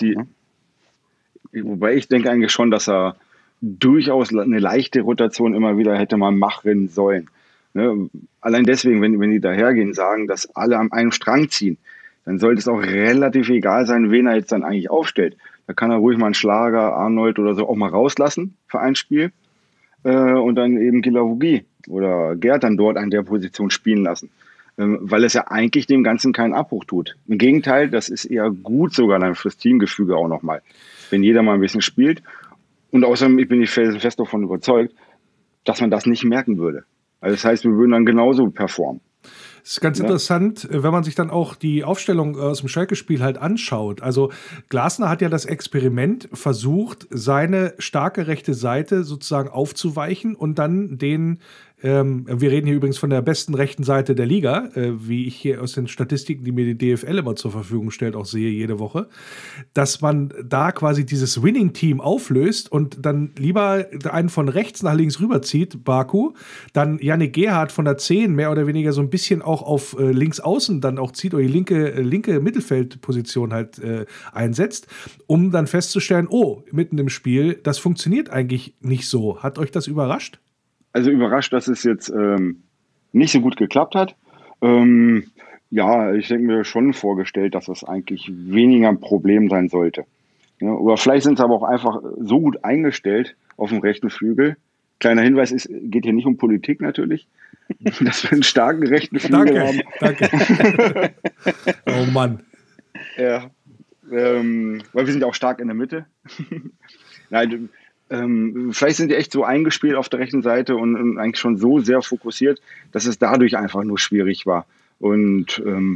wobei ich denke eigentlich schon, dass er durchaus eine leichte Rotation immer wieder hätte mal machen sollen. Ne? Allein deswegen, wenn die dahergehen, sagen, dass alle an einem Strang ziehen, dann sollte es auch relativ egal sein, wen er jetzt dann eigentlich aufstellt. Da kann er ruhig mal einen Schlager, Arnold oder so auch mal rauslassen für ein Spiel und dann eben Guilavogui oder Gerd dann dort an der Position spielen lassen. Weil es ja eigentlich dem Ganzen keinen Abbruch tut. Im Gegenteil, das ist eher gut sogar dann fürs Teamgefüge auch nochmal, wenn jeder mal ein bisschen spielt. Und außerdem, ich bin fest davon überzeugt, dass man das nicht merken würde. Also das heißt, wir würden dann genauso performen. Das ist ganz interessant, wenn man sich dann auch die Aufstellung aus dem Schalke-Spiel halt anschaut. Also Glasner hat ja das Experiment versucht, seine starke rechte Seite sozusagen aufzuweichen und dann wir reden hier übrigens von der besten rechten Seite der Liga, wie ich hier aus den Statistiken, die mir die DFL immer zur Verfügung stellt, auch sehe jede Woche, dass man da quasi dieses Winning-Team auflöst und dann lieber einen von rechts nach links rüberzieht, Baku, dann Yannick Gerhardt von der 10 mehr oder weniger so ein bisschen auch auf links außen dann auch zieht oder die linke Mittelfeldposition halt einsetzt, um dann festzustellen, oh, mitten im Spiel, das funktioniert eigentlich nicht so. Hat euch das überrascht? Also überrascht, dass es jetzt nicht so gut geklappt hat. Ja, ich denke mir schon vorgestellt, dass das eigentlich weniger ein Problem sein sollte. Ja, oder vielleicht sind sie aber auch einfach so gut eingestellt auf dem rechten Flügel. Kleiner Hinweis, es geht hier nicht um Politik natürlich, dass wir einen starken rechten Flügel haben. Danke. Oh Mann. Ja, weil wir sind ja auch stark in der Mitte. Nein, vielleicht sind die echt so eingespielt auf der rechten Seite und eigentlich schon so sehr fokussiert, dass es dadurch einfach nur schwierig war. Und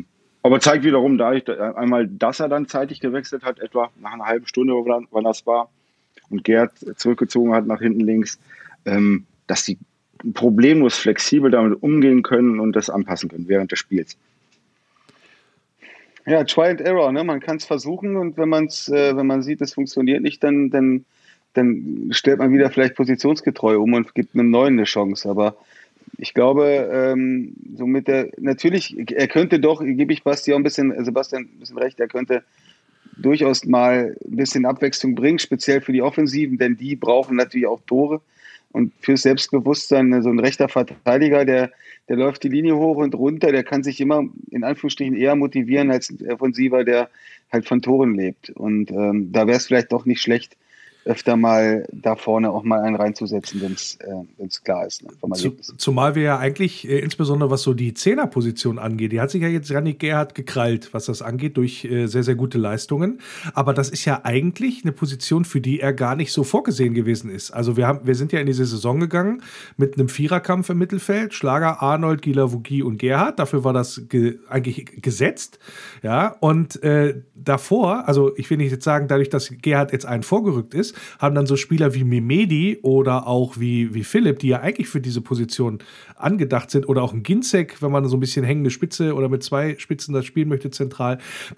Aber zeigt wiederum, einmal, dass er dann zeitig gewechselt hat, etwa nach einer halben Stunde, wann das war, und Gerd zurückgezogen hat nach hinten links, dass die problemlos flexibel damit umgehen können und das anpassen können während des Spiels. Ja, Try and Error, ne? Man kann es versuchen und wenn man sieht, es funktioniert nicht, dann stellt man wieder vielleicht positionsgetreu um und gibt einem Neuen eine Chance. Aber ich glaube, so mit natürlich, er könnte doch, gebe ich Sebastian ein bisschen recht, er könnte durchaus mal ein bisschen Abwechslung bringen, speziell für die Offensiven, denn die brauchen natürlich auch Tore. Und fürs Selbstbewusstsein, so ein rechter Verteidiger, der läuft die Linie hoch und runter, der kann sich immer in Anführungsstrichen eher motivieren als ein Offensiver, der halt von Toren lebt. Und da wäre es vielleicht doch nicht schlecht, öfter mal da vorne auch mal einen reinzusetzen, wenn es klar ist. Ne, zumal wir ja eigentlich, insbesondere was so die Zehnerposition angeht, die hat sich ja jetzt Yannick Gerhardt gekrallt, was das angeht, durch sehr, sehr gute Leistungen. Aber das ist ja eigentlich eine Position, für die er gar nicht so vorgesehen gewesen ist. Also wir sind ja in diese Saison gegangen mit einem Viererkampf im Mittelfeld, Schlager, Arnold, Guilavogui und Gerhardt. Dafür war das eigentlich gesetzt. Ja, und davor, also ich will nicht jetzt sagen, dadurch, dass Gerhardt jetzt einen vorgerückt ist, haben dann so Spieler wie Mehmedi oder auch wie Philipp, die ja eigentlich für diese Position angedacht sind, oder auch ein Ginzek, wenn man so ein bisschen hängende Spitze oder mit zwei Spitzen das spielen möchte zentral,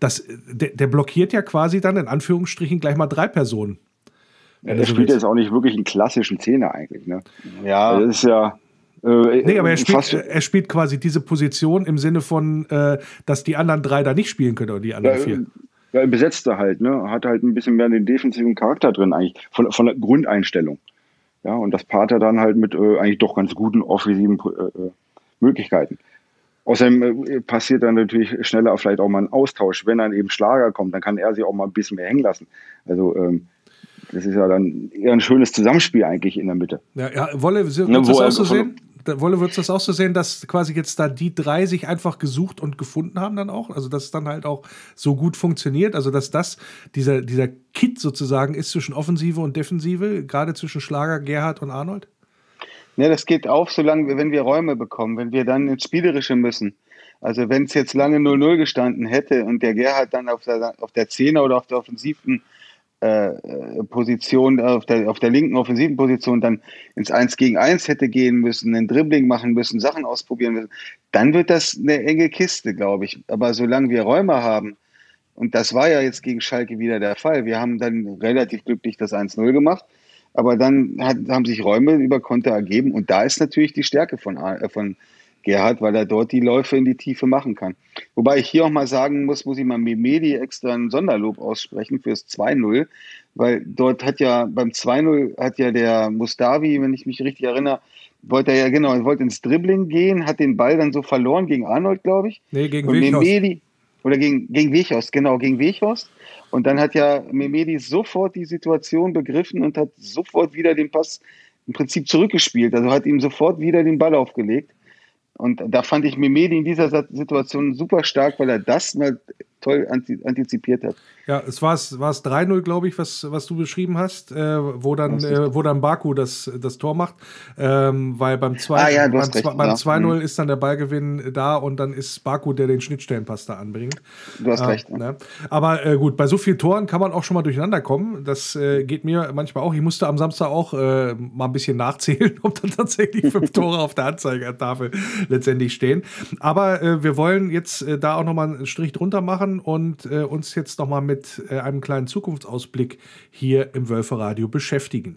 der blockiert ja quasi dann in Anführungsstrichen gleich mal 3 Personen. Ja, der spielt jetzt auch nicht wirklich einen klassischen Zehner eigentlich, ne? Ja. Das ist ja... nee, aber er spielt quasi diese Position im Sinne von, dass die anderen 3 da nicht spielen können oder die anderen 4. Ja, er besetzt er halt, ne? Hat halt ein bisschen mehr den defensiven Charakter drin eigentlich, von der Grundeinstellung. Ja, und das paart er dann halt mit eigentlich doch ganz guten offensiven Möglichkeiten. Außerdem passiert dann natürlich schneller vielleicht auch mal ein Austausch. Wenn dann eben Schlager kommt, dann kann er sich auch mal ein bisschen mehr hängen lassen. Also das ist ja dann eher ein schönes Zusammenspiel eigentlich in der Mitte. Ja, Wolle, würdest du das auch so sehen? Wolle, würdest du das auch so sehen, dass quasi jetzt da die 3 sich einfach gesucht und gefunden haben dann auch? Also dass es dann halt auch so gut funktioniert? Also dass das dieser Kit sozusagen ist zwischen Offensive und Defensive, gerade zwischen Schlager, Gerhardt und Arnold? Ja, das geht auf, solange, wenn wir Räume bekommen, wenn wir dann ins Spielerische müssen. Also wenn es jetzt lange 0-0 gestanden hätte und der Gerhardt dann auf der 10er oder auf der offensiven Position, auf der linken offensiven Position dann ins 1 gegen 1 hätte gehen müssen, ein Dribbling machen müssen, Sachen ausprobieren müssen, dann wird das eine enge Kiste, glaube ich. Aber solange wir Räume haben, und das war ja jetzt gegen Schalke wieder der Fall, wir haben dann relativ glücklich das 1-0 gemacht, aber dann haben sich Räume über Konter ergeben und da ist natürlich die Stärke von Gerhardt, weil er dort die Läufe in die Tiefe machen kann. Wobei ich hier auch mal sagen muss ich mal Mehmedi extra ein Sonderlob aussprechen fürs 2-0, weil dort beim 2-0 hat ja der Mustavi, wenn ich mich richtig erinnere, wollte ins Dribbling gehen, hat den Ball dann so verloren gegen Arnold, glaube ich. Nee, gegen Weghorst. Oder gegen Weghorst, genau, gegen Weghorst. Und dann hat ja Mehmedi sofort die Situation begriffen und hat sofort wieder den Pass im Prinzip zurückgespielt. Also hat ihm sofort wieder den Ball aufgelegt. Und da fand ich Mehmedi in dieser Situation super stark, weil er das mal toll antizipiert hat. Ja, es war 3-0, glaube ich, was du beschrieben hast, wo dann Baku das Tor macht, weil beim 2-0 ist dann der Ballgewinn da und dann ist Baku, der den Schnittstellenpass da anbringt. Du hast recht. Ja. Ne? Aber gut, bei so vielen Toren kann man auch schon mal durcheinander kommen. Das geht mir manchmal auch. Ich musste am Samstag auch mal ein bisschen nachzählen, ob dann tatsächlich 5 Tore auf der Anzeigetafel letztendlich stehen. Aber wir wollen jetzt da auch nochmal einen Strich drunter machen und uns jetzt nochmal mit einem kleinen Zukunftsausblick hier im Wölferadio beschäftigen.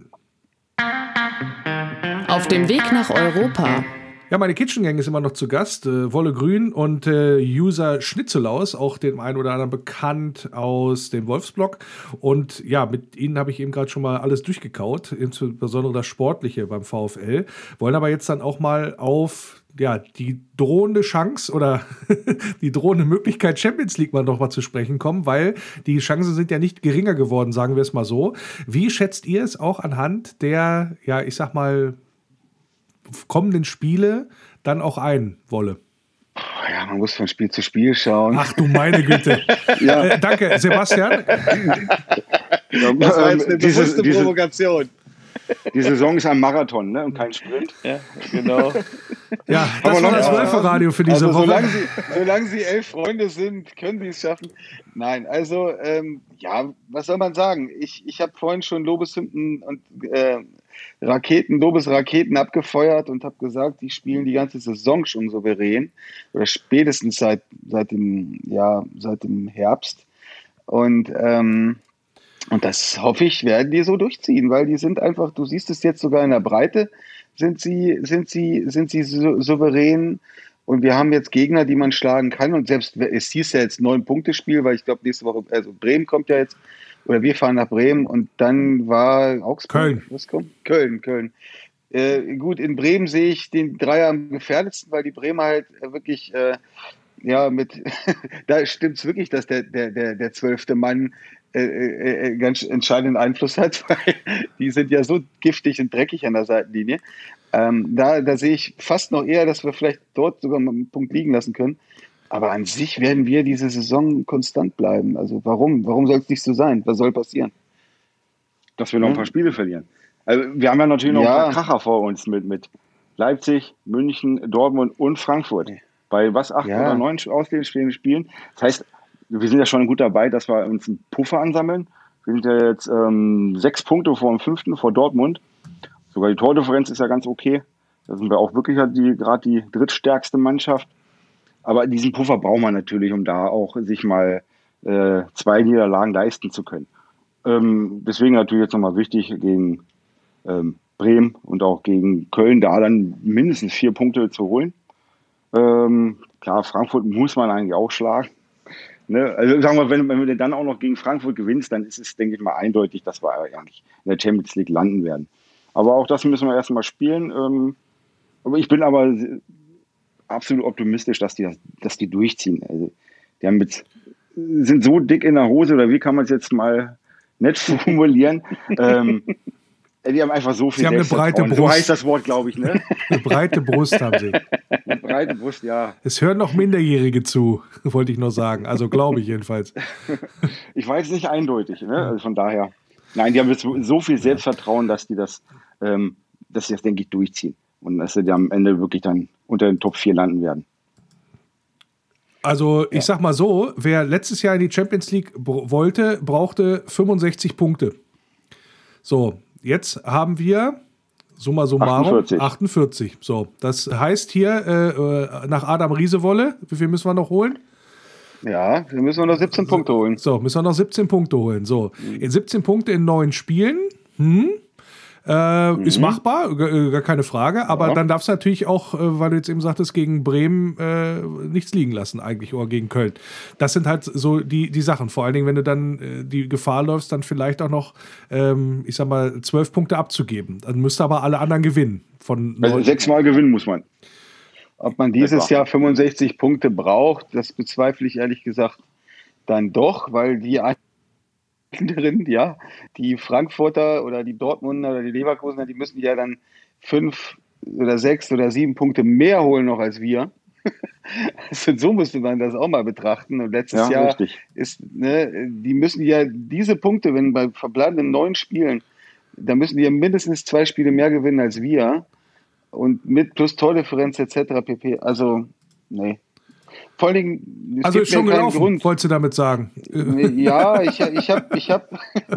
Auf dem Weg nach Europa. Ja, meine Kitchen Gang ist immer noch zu Gast. Wolle Grün und User Schnitzelaus, auch dem einen oder anderen bekannt aus dem Wolfsblog. Und ja, mit ihnen habe ich eben gerade schon mal alles durchgekaut, insbesondere das Sportliche beim VfL. Wollen aber jetzt dann auch mal auf die drohende Chance oder die drohende Möglichkeit, Champions League mal noch mal zu sprechen kommen, weil die Chancen sind ja nicht geringer geworden, sagen wir es mal so. Wie schätzt ihr es auch anhand der, ich sag mal, kommenden Spiele dann auch ein, Wolle? Ja, man muss von Spiel zu Spiel schauen. Ach du meine Güte. Danke, Sebastian. Das war jetzt eine bewusste Provokation. Die Saison ist ein Marathon, ne? Und kein Sprint. Ja, genau. Ja, das war das Wölfe-Radio für diese also, Woche. Solange sie 11 Freunde sind, können sie es schaffen. Nein, also, ja, was soll man sagen? Ich habe vorhin schon Lobeshymnen und Lobesraketen abgefeuert und habe gesagt, die spielen die ganze Saison schon souverän. Oder spätestens seit dem Herbst. Und das hoffe ich, werden die so durchziehen, weil die sind einfach, du siehst es jetzt sogar in der Breite, sind sie souverän und wir haben jetzt Gegner, die man schlagen kann und selbst, es hieß ja jetzt 9-Punkte-Spiel, weil ich glaube nächste Woche, also Bremen kommt ja jetzt, oder wir fahren nach Bremen und dann war Augsburg. Köln. Was kommt? Köln. Gut, in Bremen sehe ich den Dreier am gefährdetsten, weil die Bremer halt wirklich, da stimmt es wirklich, dass der 12. Mann ganz entscheidenden Einfluss hat, weil die sind ja so giftig und dreckig an der Seitenlinie. Da sehe ich fast noch eher, dass wir vielleicht dort sogar mal einen Punkt liegen lassen können. Aber an sich werden wir diese Saison konstant bleiben. Also warum? Warum soll es nicht so sein? Was soll passieren? Dass wir noch ein paar Spiele verlieren. Also wir haben ja natürlich noch ein paar Kracher vor uns mit Leipzig, München, Dortmund und Frankfurt. Bei 8 oder 9 ausstehenden Spielen. Das heißt, wir sind ja schon gut dabei, dass wir uns einen Puffer ansammeln. Wir sind ja jetzt 6 Punkte vor dem 5. vor Dortmund. Sogar die Tordifferenz ist ja ganz okay. Da sind wir auch wirklich gerade die drittstärkste Mannschaft. Aber diesen Puffer braucht man natürlich, um da auch sich mal 2 Niederlagen leisten zu können. Deswegen natürlich jetzt nochmal wichtig gegen Bremen und auch gegen Köln, da dann mindestens 4 Punkte zu holen. Klar, Frankfurt muss man eigentlich auch schlagen. Ne? Also sagen wir, wenn du dann auch noch gegen Frankfurt gewinnst, dann ist es, denke ich mal, eindeutig, dass wir eigentlich in der Champions League landen werden. Aber auch das müssen wir erstmal spielen. Aber ich bin aber absolut optimistisch, dass die durchziehen. Also die sind so dick in der Hose, oder wie kann man es jetzt mal nett formulieren? Die haben einfach so viel. Sie haben eine breite Brust. So heißt das Wort, glaube ich, ne? Eine breite Brust haben sie. Eine breite Brust, ja. Es hören noch Minderjährige zu, wollte ich nur sagen. Also glaube ich jedenfalls. Ich weiß nicht eindeutig, ne? Also von daher. Nein, die haben jetzt so viel Selbstvertrauen, dass die das, denke ich, durchziehen. Und dass sie am Ende wirklich dann unter den Top 4 landen werden. Also ich sag mal so, wer letztes Jahr in die Champions League wollte, brauchte 65 Punkte. So, jetzt haben wir summa summarum 48. So, das heißt hier nach Adam Riesewolle, wie viel müssen wir noch holen? Ja, wir müssen noch 17 Punkte holen. So, müssen wir noch 17 Punkte holen. So, in 17 Punkte in 9 Spielen. Ist machbar, gar keine Frage. Aber dann darfst du natürlich auch, weil du jetzt eben sagtest, gegen Bremen nichts liegen lassen eigentlich oder gegen Köln. Das sind halt so die Sachen. Vor allen Dingen, wenn du dann die Gefahr läufst, dann vielleicht auch noch, 12 Punkte abzugeben. Dann müsste aber alle anderen gewinnen. Also 6-mal gewinnen muss man. Ob man dieses Jahr 65 Punkte braucht, das bezweifle ich ehrlich gesagt dann doch, weil die anderen, die Frankfurter oder die Dortmunder oder die Leverkusener, die müssen ja dann 5 oder 6 oder 7 Punkte mehr holen noch als wir. Also so müsste man das auch mal betrachten. Und letztes Jahr ist, die müssen ja diese Punkte, wenn bei verbleibenden 9 Spielen, da müssen die ja mindestens 2 Spiele mehr gewinnen als wir. Und mit plus Tordifferenz etc. pp. Also, nee. Vor allen Dingen, also ist schon gelaufen, wolltest du damit sagen? Ja, ich hab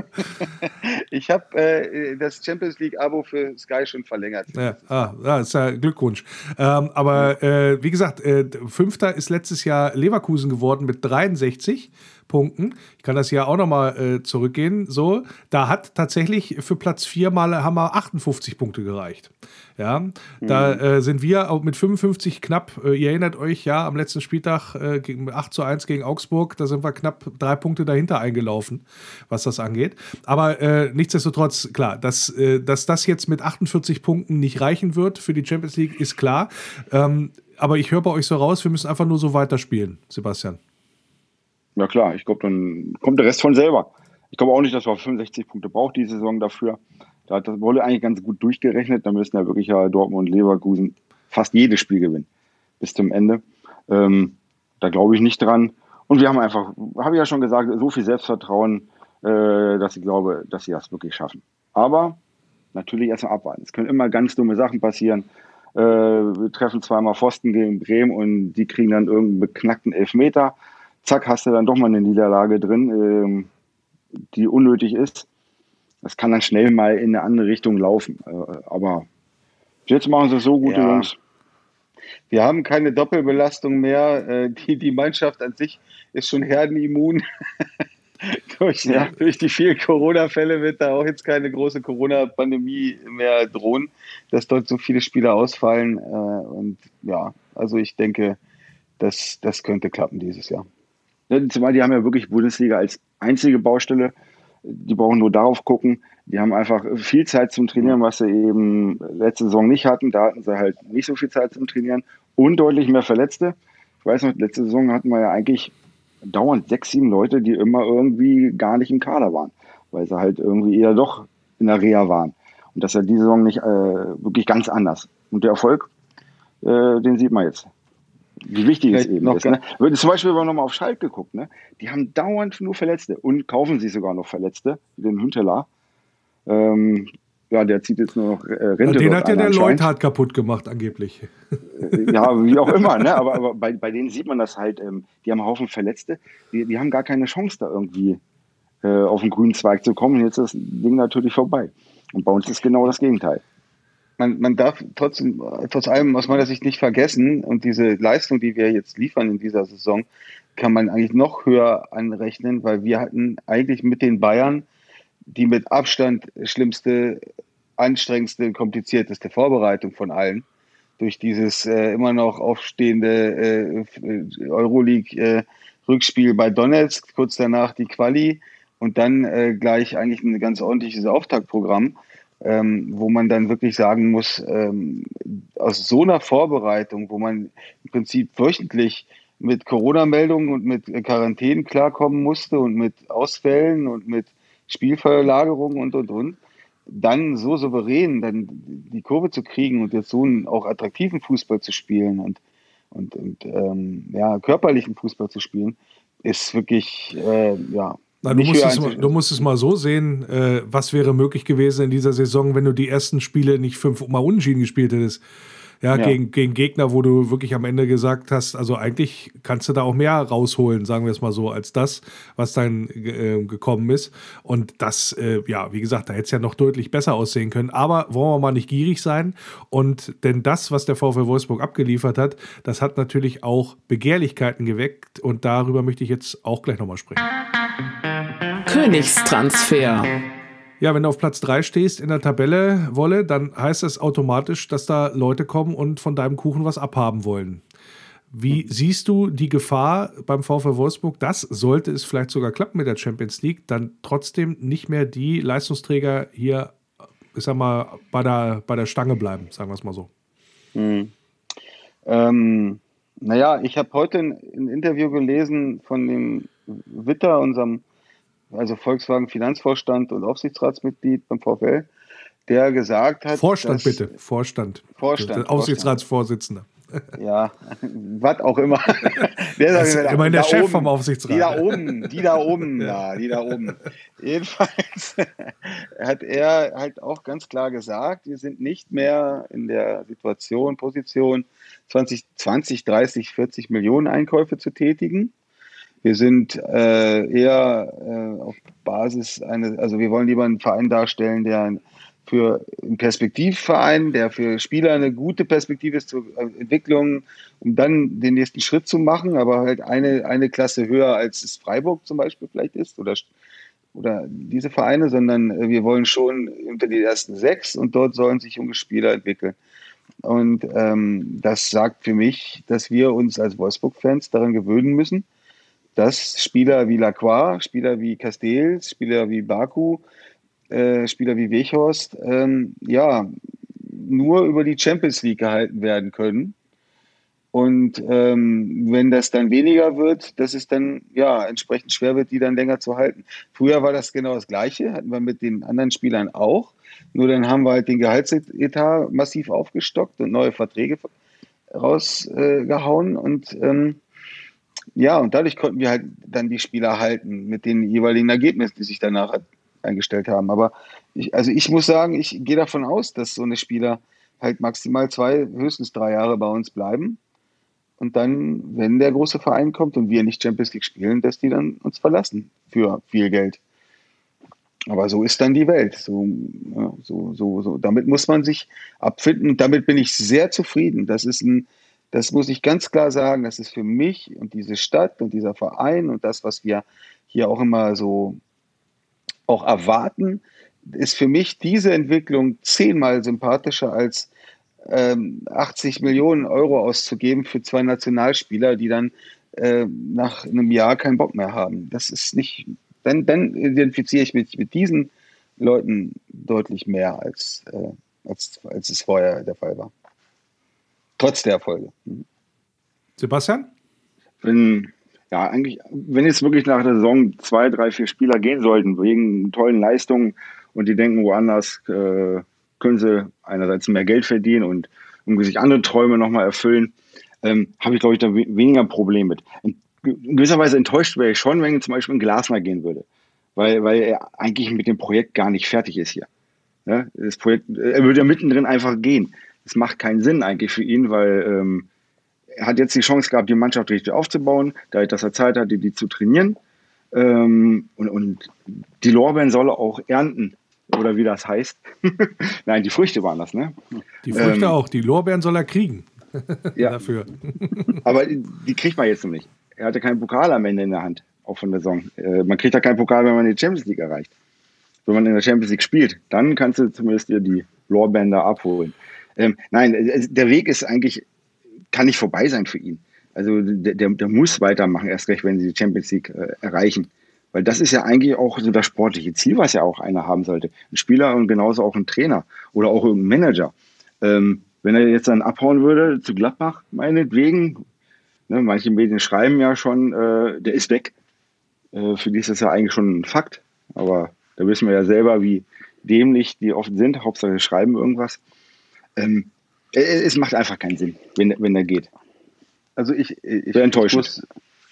das Champions League-Abo für Sky schon verlängert. Ja, ist ja Glückwunsch. Aber wie gesagt, 5. ist letztes Jahr Leverkusen geworden mit 63 Punkten. Ich kann das ja auch nochmal zurückgehen. So, da hat tatsächlich für Platz 4 haben wir 58 Punkte gereicht. Ja, da sind wir auch mit 55 knapp, ihr erinnert euch, ja, am letzten Spieltag 8-1 gegen Augsburg, da sind wir knapp 3 Punkte dahinter eingelaufen, was das angeht. Aber nichtsdestotrotz, klar, dass das jetzt mit 48 Punkten nicht reichen wird für die Champions League, ist klar. Aber ich höre bei euch so raus, wir müssen einfach nur so weiterspielen, Sebastian. Ja klar, ich glaube, dann kommt der Rest von selber. Ich glaube auch nicht, dass wir 65 Punkte brauchen die Saison dafür. Da hat das Wolle eigentlich ganz gut durchgerechnet. Da müssen ja wirklich Dortmund und Leverkusen fast jedes Spiel gewinnen bis zum Ende. Da glaube ich nicht dran. Und wir haben einfach, habe ich ja schon gesagt, so viel Selbstvertrauen, dass ich glaube, dass sie das wirklich schaffen. Aber natürlich erstmal abwarten. Es können immer ganz dumme Sachen passieren. Wir treffen zweimal Pfosten gegen Bremen und die kriegen dann irgendeinen beknackten Elfmeter. Zack, hast du dann doch mal eine Niederlage drin, die unnötig ist. Das kann dann schnell mal in eine andere Richtung laufen. Aber jetzt machen sie es so, gute Jungs. Wir haben keine Doppelbelastung mehr. Die Mannschaft an sich ist schon herdenimmun. Durch die vielen Corona-Fälle wird da auch jetzt keine große Corona-Pandemie mehr drohen, dass dort so viele Spieler ausfallen. Und ja, also ich denke, das könnte klappen dieses Jahr. Ja, zumal die haben ja wirklich Bundesliga als einzige Baustelle. Die brauchen nur darauf gucken. Die haben einfach viel Zeit zum Trainieren, was sie eben letzte Saison nicht hatten. Da hatten sie halt nicht so viel Zeit zum Trainieren und deutlich mehr Verletzte. Ich weiß noch, letzte Saison hatten wir ja eigentlich dauernd 6, 7 Leute, die immer irgendwie gar nicht im Kader waren, weil sie halt irgendwie eher doch in der Reha waren. Und das ist ja diese Saison nicht wirklich ganz anders. Und der Erfolg, den sieht man jetzt. Wie wichtig es eben ist. Ne? Zum Beispiel, wenn man nochmal auf Schalke guckt, ne? Die haben dauernd nur Verletzte und kaufen sich sogar noch Verletzte, wie den Hünteler. Der zieht jetzt nur noch Rente. Den hat ja der Leuthard kaputt gemacht, angeblich. Ja, wie auch immer, ne? Aber bei denen sieht man das halt, die haben einen Haufen Verletzte, die haben gar keine Chance, da irgendwie auf den grünen Zweig zu kommen. Und jetzt ist das Ding natürlich vorbei. Und bei uns ist genau das Gegenteil. Man darf trotz allem aus meiner Sicht nicht vergessen, und diese Leistung, die wir jetzt liefern in dieser Saison, kann man eigentlich noch höher anrechnen, weil wir hatten eigentlich mit den Bayern die mit Abstand schlimmste, anstrengendste, komplizierteste Vorbereitung von allen. Durch dieses immer noch aufstehende Euroleague-Rückspiel bei Donetsk, kurz danach die Quali und dann gleich eigentlich ein ganz ordentliches Auftaktprogramm, wo man dann wirklich sagen muss, aus so einer Vorbereitung, wo man im Prinzip wöchentlich mit Corona-Meldungen und mit Quarantänen klarkommen musste und mit Ausfällen und mit Spielverlagerungen und, dann so souverän dann die Kurve zu kriegen und jetzt so einen auch attraktiven Fußball zu spielen und körperlichen Fußball zu spielen, ist wirklich, Du musst es mal so sehen, was wäre möglich gewesen in dieser Saison, wenn du die ersten Spiele nicht 5 Mal unentschieden gespielt hättest. Ja. Gegen Gegner, wo du wirklich am Ende gesagt hast, also eigentlich kannst du da auch mehr rausholen, sagen wir es mal so, als das, was dann gekommen ist. Und das, wie gesagt, da hätte es ja noch deutlich besser aussehen können. Aber wollen wir mal nicht gierig sein. Denn das, was der VfL Wolfsburg abgeliefert hat, das hat natürlich auch Begehrlichkeiten geweckt. Und darüber möchte ich jetzt auch gleich nochmal sprechen. Königstransfer. Ja, wenn du auf Platz 3 stehst in der Tabelle, Wolle, dann heißt das automatisch, dass da Leute kommen und von deinem Kuchen was abhaben wollen. Wie siehst du die Gefahr beim VfL Wolfsburg, dass, sollte es vielleicht sogar klappen mit der Champions League, dann trotzdem nicht mehr die Leistungsträger hier, ich sag mal, bei der Stange bleiben, sagen wir es mal so? Ich habe heute ein Interview gelesen von dem Witter, unserem Volkswagen Finanzvorstand und Aufsichtsratsmitglied beim VfL, der gesagt hat... Vorstand. Aufsichtsratsvorsitzender. Ja, was auch immer. Der ist immerhin der Chef vom Aufsichtsrat. Die da oben. Jedenfalls hat er halt auch ganz klar gesagt, wir sind nicht mehr in der Position, 20, 30, 40 Millionen Einkäufe zu tätigen. Wir sind eher auf Basis wir wollen lieber einen Verein darstellen, der für einen Perspektivverein, der für Spieler eine gute Perspektive ist zur Entwicklung, um dann den nächsten Schritt zu machen, aber halt eine Klasse höher, als es Freiburg zum Beispiel vielleicht ist oder diese Vereine, sondern wir wollen schon unter die ersten 6 und dort sollen sich junge Spieler entwickeln. Und das sagt für mich, dass wir uns als Wolfsburg-Fans daran gewöhnen müssen, dass Spieler wie Lacroix, Spieler wie Castells, Spieler wie Baku, Spieler wie Weghorst nur über die Champions League gehalten werden können. Und wenn das dann weniger wird, dass es dann entsprechend schwer wird, die dann länger zu halten. Früher war das genau das Gleiche, hatten wir mit den anderen Spielern auch. Nur dann haben wir halt den Gehaltsetat massiv aufgestockt und neue Verträge rausgehauen und und dadurch konnten wir halt dann die Spieler halten mit den jeweiligen Ergebnissen, die sich danach eingestellt haben. Aber ich muss sagen, ich gehe davon aus, dass so eine Spieler halt maximal 2, höchstens 3 Jahre bei uns bleiben. Und dann, wenn der große Verein kommt und wir nicht Champions League spielen, dass die dann uns verlassen für viel Geld. Aber so ist dann die Welt. So. Damit muss man sich abfinden. Und damit bin ich sehr zufrieden. Das muss ich ganz klar sagen, das ist für mich und diese Stadt und dieser Verein und das, was wir hier auch immer so auch erwarten, ist für mich diese Entwicklung 10-mal sympathischer als 80 Millionen Euro auszugeben für 2 Nationalspieler, die dann nach einem Jahr keinen Bock mehr haben. Das ist nicht, dann identifiziere ich mich mit diesen Leuten deutlich mehr, als es vorher der Fall war. Trotz der Erfolge. Sebastian? Wenn jetzt wirklich nach der Saison 2, 3, 4 Spieler gehen sollten, wegen tollen Leistungen und die denken, woanders können sie einerseits mehr Geld verdienen und sich andere Träume nochmal erfüllen, habe ich, glaube ich, da weniger Problem mit. In gewisser Weise enttäuscht wäre ich schon, wenn zum Beispiel ein Glasner gehen würde, weil er eigentlich mit dem Projekt gar nicht fertig ist hier. Ja, das Projekt, er würde ja mittendrin einfach gehen. Das macht keinen Sinn eigentlich für ihn, weil er hat jetzt die Chance gehabt, die Mannschaft richtig aufzubauen, dass er Zeit hatte, die zu trainieren. Und die Lorbeeren soll er auch ernten, oder wie das heißt. Nein, die Früchte waren das, ne? Die Früchte auch, die Lorbeeren soll er kriegen. Ja. Dafür. Aber die kriegt man jetzt noch nicht. Er hatte keinen Pokal am Ende in der Hand, auch von der Saison. Man kriegt ja keinen Pokal, wenn man die Champions League erreicht. Wenn man in der Champions League spielt, dann kannst du zumindest dir die Lorbeeren da abholen. Nein, der Weg ist eigentlich, kann nicht vorbei sein für ihn. Also der muss weitermachen, erst recht, wenn sie die Champions League erreichen. Weil das ist ja eigentlich auch so das sportliche Ziel, was ja auch einer haben sollte. Ein Spieler und genauso auch ein Trainer oder auch irgendein Manager. Wenn er jetzt dann abhauen würde zu Gladbach, meinetwegen, ne, manche Medien schreiben ja schon, der ist weg. Für die ist das ja eigentlich schon ein Fakt. Aber da wissen wir ja selber, wie dämlich die oft sind. Hauptsache schreiben irgendwas. Es macht einfach keinen Sinn, wenn er geht. Also ich Sehr enttäuschend.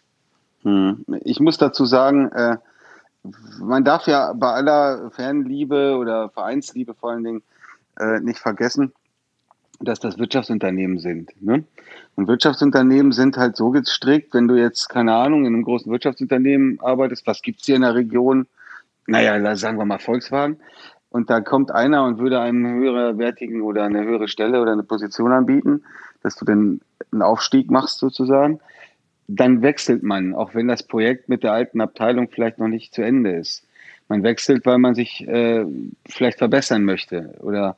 Ich muss dazu sagen, man darf ja bei aller Fanliebe oder Vereinsliebe vor allen Dingen nicht vergessen, dass das Wirtschaftsunternehmen sind. Ne? Und Wirtschaftsunternehmen sind halt so gestrickt, wenn du jetzt, keine Ahnung, in einem großen Wirtschaftsunternehmen arbeitest, was gibt es hier in der Region? Naja, sagen wir mal Volkswagen. Und da kommt einer und würde einem höherwertigen oder eine höhere Stelle oder eine Position anbieten, dass du dann einen Aufstieg machst sozusagen. Dann wechselt man, auch wenn das Projekt mit der alten Abteilung vielleicht noch nicht zu Ende ist. Man wechselt, weil man sich vielleicht verbessern möchte. Oder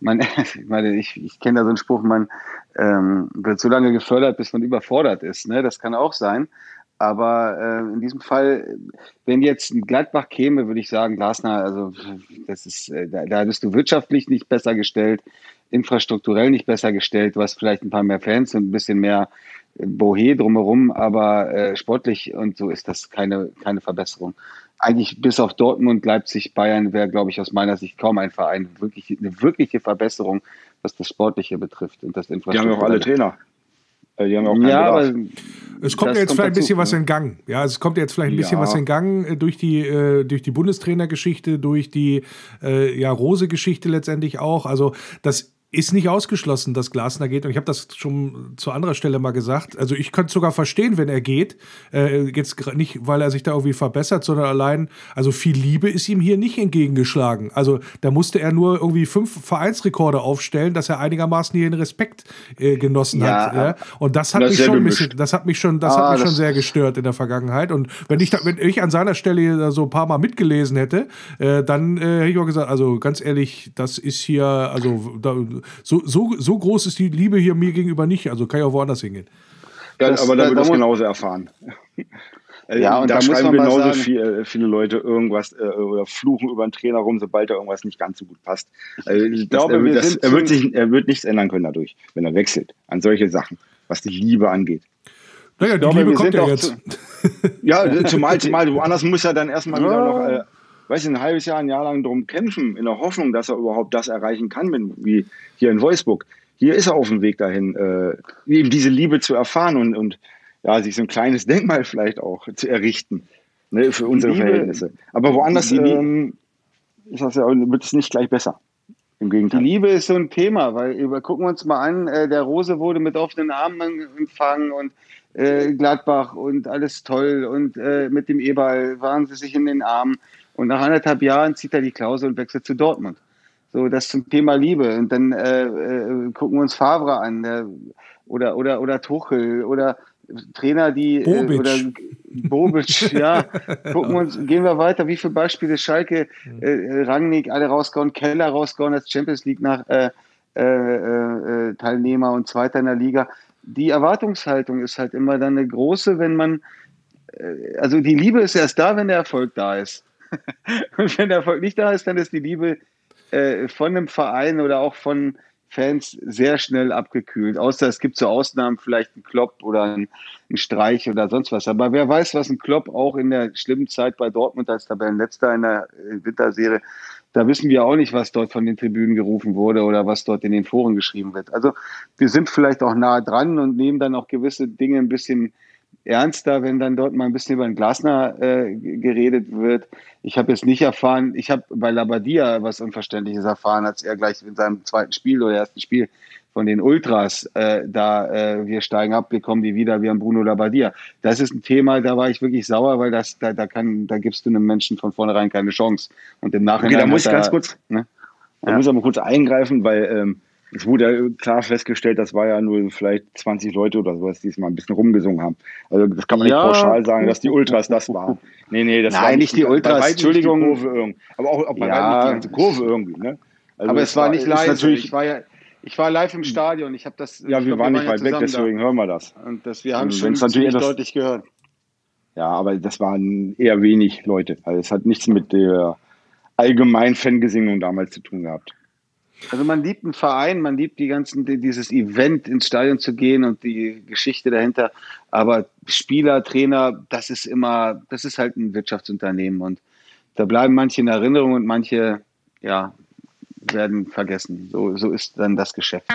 ich kenne da so einen Spruch, man wird so lange gefördert, bis man überfordert ist. Ne? Das kann auch sein. Aber in diesem Fall, wenn jetzt ein Gladbach käme, würde ich sagen, Glasner, also das ist, da bist du wirtschaftlich nicht besser gestellt, infrastrukturell nicht besser gestellt, du hast vielleicht ein paar mehr Fans und ein bisschen mehr Bohe drumherum, aber sportlich und so ist das keine Verbesserung. Eigentlich bis auf Dortmund, Leipzig, Bayern wäre, glaube ich, aus meiner Sicht kaum ein Verein eine wirkliche Verbesserung, was das Sportliche betrifft und das Die haben ja auch alle Trainer. Die haben ja auch keinen Ja, aber es kommt ja jetzt vielleicht ein bisschen was in Gang. Ja, es kommt jetzt vielleicht ein bisschen was in Gang durch die Bundestrainergeschichte, durch die Rose-Geschichte letztendlich auch. Also das ist nicht ausgeschlossen, dass Glasner geht. Und ich habe das schon zu anderer Stelle mal gesagt. Also ich könnte sogar verstehen, wenn er geht. Jetzt nicht, weil er sich da irgendwie verbessert, sondern allein, also viel Liebe ist ihm hier nicht entgegengeschlagen. Also da musste er nur irgendwie 5 Vereinsrekorde aufstellen, dass er einigermaßen hier den Respekt genossen hat. Ja? Und das hat mich schon sehr gestört in der Vergangenheit. Und wenn ich an seiner Stelle so ein paar Mal mitgelesen hätte, dann hätte ich auch gesagt, also ganz ehrlich, das ist hier, also so groß ist die Liebe hier mir gegenüber nicht. Also kann ich auch woanders hingehen. Ja, aber da wird das genauso erfahren. Ja, und da schreiben muss man genauso viele Leute irgendwas oder fluchen über einen Trainer rum, sobald da irgendwas nicht ganz so gut passt. Er wird nichts ändern können dadurch, wenn er wechselt an solche Sachen, was die Liebe angeht. Naja, die Liebe kommt ja jetzt. Ja, zumal woanders muss er dann erstmal wieder noch, ein halbes Jahr, ein Jahr lang drum kämpfen, in der Hoffnung, dass er überhaupt das erreichen kann, wie hier in Wolfsburg. Hier ist er auf dem Weg dahin, eben diese Liebe zu erfahren und sich so ein kleines Denkmal vielleicht auch zu errichten, ne, für unsere Verhältnisse. Aber woanders wird es nicht gleich besser. Im Gegenteil. Die Liebe ist so ein Thema, weil gucken wir uns mal an, der Rose wurde mit offenen Armen empfangen und Gladbach und alles toll und mit dem Eberl waren sie sich in den Armen und nach 1,5 Jahren zieht er die Klausel und wechselt zu Dortmund. So, das zum Thema Liebe. Und dann gucken wir uns Favre an oder Tuchel oder Trainer, die Bobic. oder Bobic, ja. Gehen wir weiter. Wie viele Beispiele Schalke, Rangnick, alle rausgehauen, Keller rausgehauen als Champions League nach Teilnehmer und Zweiter in der Liga. Die Erwartungshaltung ist halt immer dann eine große, wenn man, also die Liebe ist erst da, wenn der Erfolg da ist. Und wenn der Erfolg nicht da ist, dann ist die Liebe von einem Verein oder auch von Fans sehr schnell abgekühlt. Außer es gibt so Ausnahmen, vielleicht ein Klopp oder ein Streich oder sonst was. Aber wer weiß, was ein Klopp auch in der schlimmen Zeit bei Dortmund als Tabellenletzter in der Winterserie, da wissen wir auch nicht, was dort von den Tribünen gerufen wurde oder was dort in den Foren geschrieben wird. Also wir sind vielleicht auch nah dran und nehmen dann auch gewisse Dinge ein bisschen ernster, wenn dann dort mal ein bisschen über den Glasner geredet wird. Ich habe jetzt nicht erfahren, ich habe bei Labadia was Unverständliches erfahren, als er gleich in seinem zweiten Spiel oder ersten Spiel von den Ultras wir steigen ab, wir kommen die wieder, wir haben Bruno Labbadia. Das ist ein Thema, da war ich wirklich sauer, weil da gibst du einem Menschen von vornherein keine Chance. Und im Nachhinein. Okay, da muss ich ganz kurz, ne? Da muss ich aber kurz eingreifen, weil es wurde ja klar festgestellt, das war ja nur vielleicht 20 Leute oder sowas, die es mal ein bisschen rumgesungen haben. Also das kann man nicht pauschal sagen, dass die Ultras das waren. Nee, das war nicht die Ultras, Entschuldigung. Die Kurve irgendwie. Aber auch bei weitem nicht die ganze Kurve irgendwie. Ne? Also aber es war nicht leise. Ich war live im Stadion. Ich habe das. Ja, wir waren nicht weit weg, deswegen hören wir das. Und wir haben schon ziemlich deutlich gehört. Ja, aber das waren eher wenig Leute. Also es hat nichts mit der allgemeinen Fangesinnung damals zu tun gehabt. Also man liebt einen Verein, man liebt dieses Event ins Stadion zu gehen und die Geschichte dahinter. Aber Spieler, Trainer, das ist halt ein Wirtschaftsunternehmen und da bleiben manche in Erinnerung und manche, ja, werden vergessen. So ist dann das Geschäft.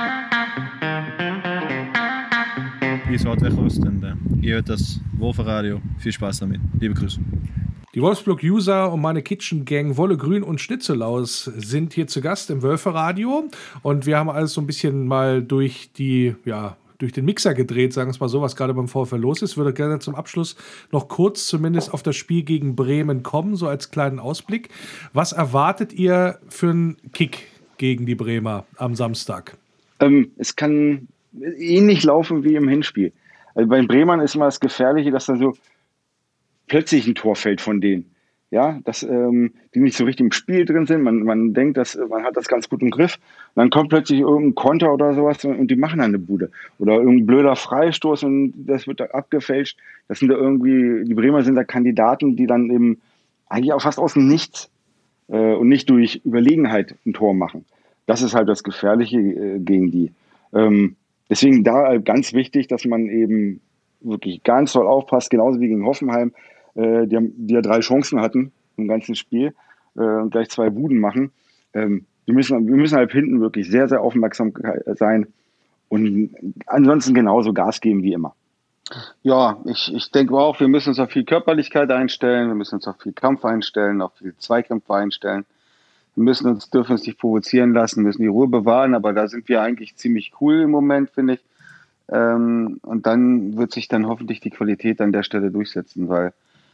Hier ist Hartweg Ost und ihr hört das Wolferradio. Viel Spaß damit. Liebe Grüße. Die Wolfsburg-User und meine Kitchen-Gang Wolle Grün und Schnitzelaus sind hier zu Gast im Wölferadio und wir haben alles so ein bisschen mal durch den Mixer gedreht, sagen wir es mal so, was gerade beim VfL los ist. Ich würde gerne zum Abschluss noch kurz zumindest auf das Spiel gegen Bremen kommen, so als kleinen Ausblick. Was erwartet ihr für einen Kick gegen die Bremer am Samstag? Es kann ähnlich laufen wie im Hinspiel. Also bei den Bremern ist immer das Gefährliche, dass dann so plötzlich ein Tor fällt von denen. Ja, dass die nicht so richtig im Spiel drin sind. Man denkt, man hat das ganz gut im Griff. Und dann kommt plötzlich irgendein Konter oder sowas und die machen dann eine Bude. Oder irgendein blöder Freistoß und das wird da abgefälscht. Das sind da irgendwie, die Bremer sind da Kandidaten, die dann eben eigentlich auch fast aus dem Nichts und nicht durch Überlegenheit ein Tor machen. Das ist halt das Gefährliche gegen die. Deswegen da ganz wichtig, dass man eben wirklich ganz doll aufpasst, genauso wie gegen Hoffenheim, die ja 3 Chancen hatten im ganzen Spiel und gleich 2 Buden machen. Wir müssen halt hinten wirklich sehr, sehr aufmerksam sein und ansonsten genauso Gas geben wie immer. Ja, ich denke auch, wir müssen uns auf viel Körperlichkeit einstellen, wir müssen uns auf viel Kampf einstellen, auf viel Zweikämpfe einstellen. Wir dürfen uns nicht provozieren lassen, müssen die Ruhe bewahren, aber da sind wir eigentlich ziemlich cool im Moment, finde ich. Und dann wird sich dann hoffentlich die Qualität an der Stelle durchsetzen, weil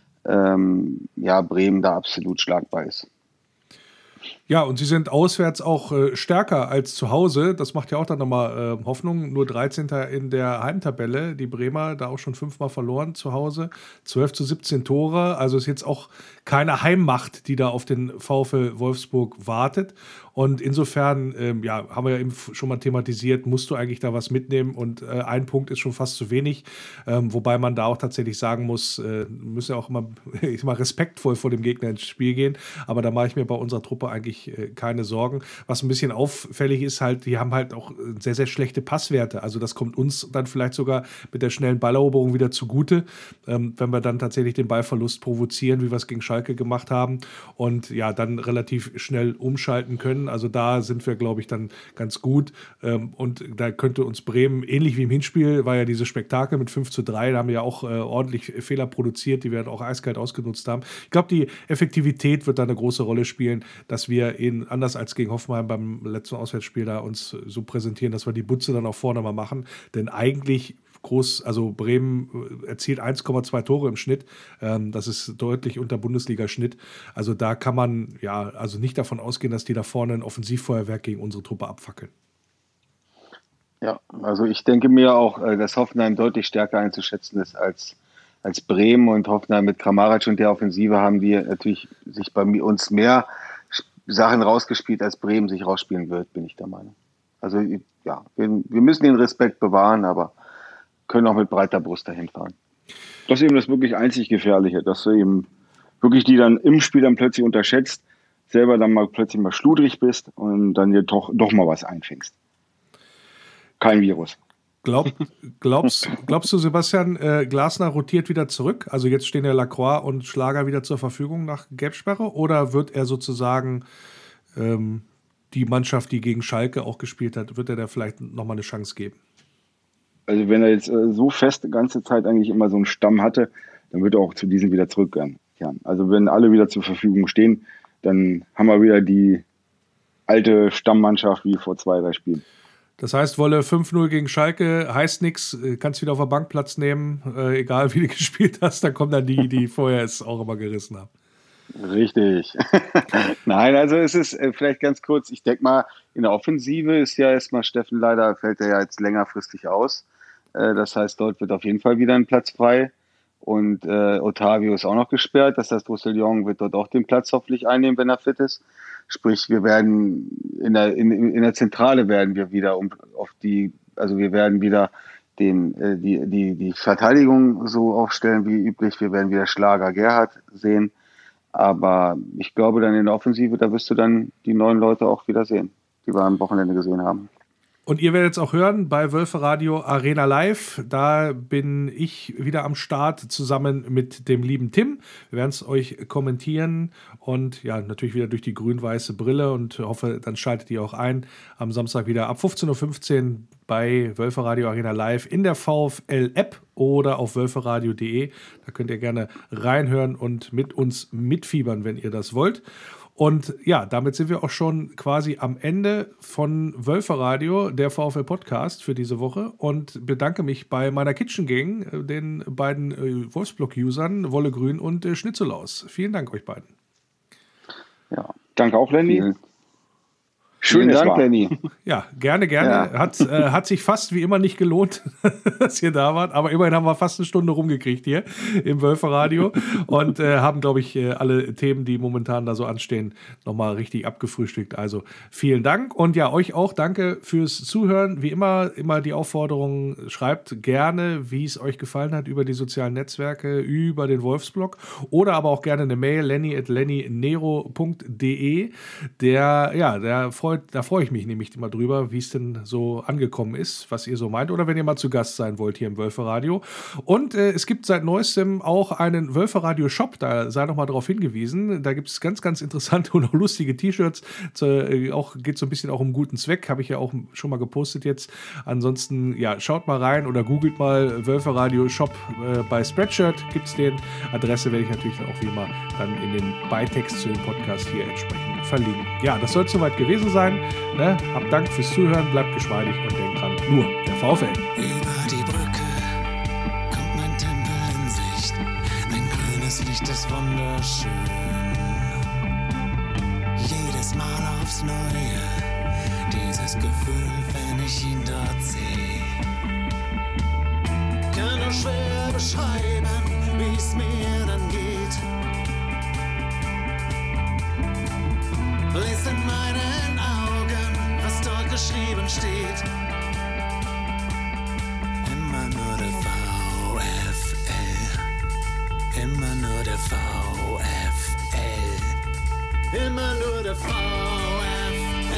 Bremen da absolut schlagbar ist. Ja, und sie sind auswärts auch stärker als zu Hause. Das macht ja auch dann nochmal Hoffnung. Nur 13. in der Heimtabelle. Die Bremer da auch schon 5-mal verloren zu Hause. 12-17 Tore. Also ist jetzt auch keine Heimmacht, die da auf den VfL Wolfsburg wartet. Und insofern, haben wir ja eben schon mal thematisiert, musst du eigentlich da was mitnehmen. Und ein Punkt ist schon fast zu wenig. Wobei man da auch tatsächlich sagen muss, müssen ja auch immer respektvoll vor dem Gegner ins Spiel gehen. Aber da mache ich mir bei unserer Truppe eigentlich keine Sorgen. Was ein bisschen auffällig ist, halt, die haben halt auch sehr, sehr schlechte Passwerte. Also das kommt uns dann vielleicht sogar mit der schnellen Balleroberung wieder zugute, wenn wir dann tatsächlich den Ballverlust provozieren, wie wir es gegen Schalke gemacht haben und ja, dann relativ schnell umschalten können. können. Also da sind wir, glaube ich, dann ganz gut. Und da könnte uns Bremen, ähnlich wie im Hinspiel, war ja dieses Spektakel mit 5:3, da haben wir ja auch ordentlich Fehler produziert, die wir dann auch eiskalt ausgenutzt haben. Ich glaube, die Effektivität wird da eine große Rolle spielen, dass wir anders als gegen Hoffenheim beim letzten Auswärtsspiel da uns so präsentieren, dass wir die Butze dann auch vorne mal machen. Denn eigentlich also Bremen erzielt 1,2 Tore im Schnitt. Das ist deutlich unter Bundesliga-Schnitt. Also da kann man also nicht davon ausgehen, dass die da vorne ein Offensivfeuerwerk gegen unsere Truppe abfackeln. Ja, also ich denke mir auch, dass Hoffenheim deutlich stärker einzuschätzen ist als Bremen, und Hoffenheim mit Kramaric und der Offensive haben die natürlich sich bei uns mehr Sachen rausgespielt, als Bremen sich rausspielen wird, bin ich der Meinung. Also ja, wir müssen den Respekt bewahren, aber können auch mit breiter Brust dahin fahren. Das ist eben das wirklich einzig Gefährliche, dass du eben wirklich die dann im Spiel dann plötzlich unterschätzt, selber dann mal plötzlich mal schludrig bist und dann dir doch mal was einfängst. Kein Virus. Glaubst du, Sebastian, Glasner rotiert wieder zurück? Also jetzt stehen ja Lacroix und Schlager wieder zur Verfügung nach Gelbsperre, oder wird er sozusagen die Mannschaft, die gegen Schalke auch gespielt hat, wird er da vielleicht nochmal eine Chance geben? Also wenn er jetzt so fest die ganze Zeit eigentlich immer so einen Stamm hatte, dann wird er auch zu diesem wieder zurückkehren. Also wenn alle wieder zur Verfügung stehen, dann haben wir wieder die alte Stammmannschaft wie vor 2, 3 Spielen. Das heißt, Wolle 5-0 gegen Schalke heißt nichts, kannst wieder auf der Bank Platz nehmen, egal wie du gespielt hast, dann kommen dann die vorher es auch immer gerissen haben. Richtig. Nein, also es ist vielleicht ganz kurz, ich denke mal, in der Offensive ist ja erstmal Steffen, leider fällt er ja jetzt längerfristig aus. Das heißt, dort wird auf jeden Fall wieder ein Platz frei. Und Otavio ist auch noch gesperrt. Das heißt, Roussillon wird dort auch den Platz hoffentlich einnehmen, wenn er fit ist. Sprich, wir werden in der Zentrale werden wir wieder wir werden wieder die Verteidigung so aufstellen wie üblich. Wir werden wieder Schlager Gerhard sehen. Aber ich glaube, dann in der Offensive, da wirst du dann die neuen Leute auch wieder sehen, die wir am Wochenende gesehen haben. Und ihr werdet es auch hören bei Wölfe Radio Arena Live. Da bin ich wieder am Start zusammen mit dem lieben Tim. Wir werden es euch kommentieren und ja, natürlich wieder durch die grün-weiße Brille, und hoffe, dann schaltet ihr auch ein am Samstag wieder ab 15:15 Uhr bei Wölfe Radio Arena Live in der VfL-App oder auf wölferadio.de. Da könnt ihr gerne reinhören und mit uns mitfiebern, wenn ihr das wollt. Und ja, damit sind wir auch schon quasi am Ende von Wölfe Radio, der VfL Podcast für diese Woche, und bedanke mich bei meiner Kitchen Gang, den beiden Wolfsblock-Usern Wolle Grün und Schnitzelaus. Vielen Dank euch beiden. Ja, danke auch, Lenny. Schönen Dank, Lenny. Ja, gerne. Ja. Hat sich fast wie immer nicht gelohnt, dass ihr da wart. Aber immerhin haben wir fast eine Stunde rumgekriegt hier im Wölferadio und haben, glaube ich, alle Themen, die momentan da so anstehen, nochmal richtig abgefrühstückt. Also vielen Dank. Und ja, euch auch danke fürs Zuhören. Wie immer die Aufforderung, schreibt gerne, wie es euch gefallen hat, über die sozialen Netzwerke, über den Wolfsblog oder aber auch gerne eine Mail, lenny@lennynero.de. Da freue ich mich nämlich immer drüber, wie es denn so angekommen ist, was ihr so meint, oder wenn ihr mal zu Gast sein wollt hier im Wölferadio. Und es gibt seit neuestem auch einen Wölferadio-Shop, da sei noch mal darauf hingewiesen. Da gibt es ganz, ganz interessante und auch lustige T-Shirts. Geht so ein bisschen auch um guten Zweck, habe ich ja auch schon mal gepostet jetzt. Ansonsten, ja, schaut mal rein oder googelt mal Wölferadio-Shop bei Spreadshirt, gibt es den. Adresse werde ich natürlich auch wie immer dann in den Beitext zu dem Podcast hier entsprechend verlinken. Ja, das soll es soweit gewesen sein. Ne? Habt Dank fürs Zuhören, bleibt geschmeidig und denkt dran, nur der VfL. Über die Brücke kommt mein Tempel in Sicht. Ein grünes Licht ist wunderschön. Jedes Mal aufs Neue, dieses Gefühl, wenn ich ihn dort sehe. Kann nur schwer beschreiben, wie es mir dann geht. Lies in meinen Augen, was dort geschrieben steht. Immer nur der VfL. Immer nur der VfL. Immer nur der VfL.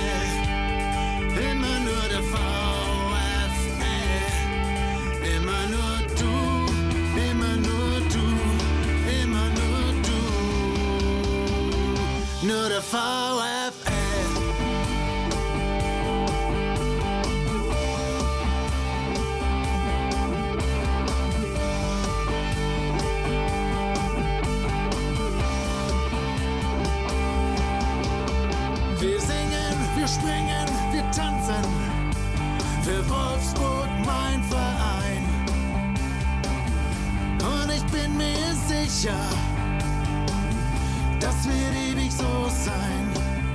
Immer nur der VfL. Immer nur du. Immer nur du. Immer nur du. Nur der VfL. Wir springen, wir tanzen, für Wolfsburg mein Verein. Und ich bin mir sicher, das wird ewig so sein.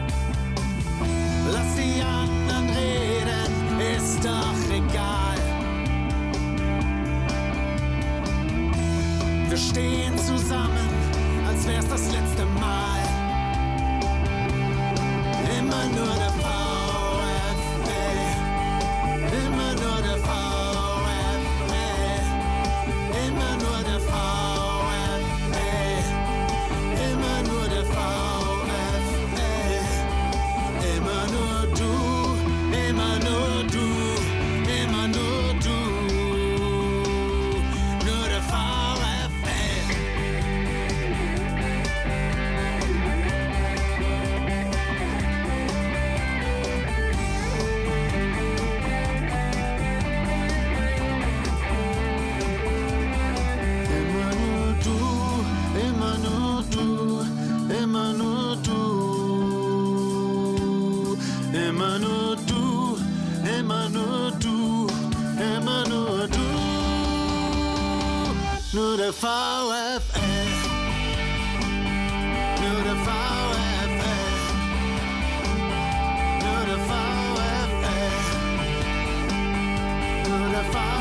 Lass die anderen reden, ist doch egal. Wir stehen zusammen, als wär's das letzte Mal. Immer nur der VfL, immer nur der VfL, immer nur der VfL, immer nur der VfL, immer nur du, immer nur du, immer nur du, nur der VfL. Immer nur du, immer nur du, immer nur du, nur der VfL, nur der VfL, nur der VfL, nur der VfL.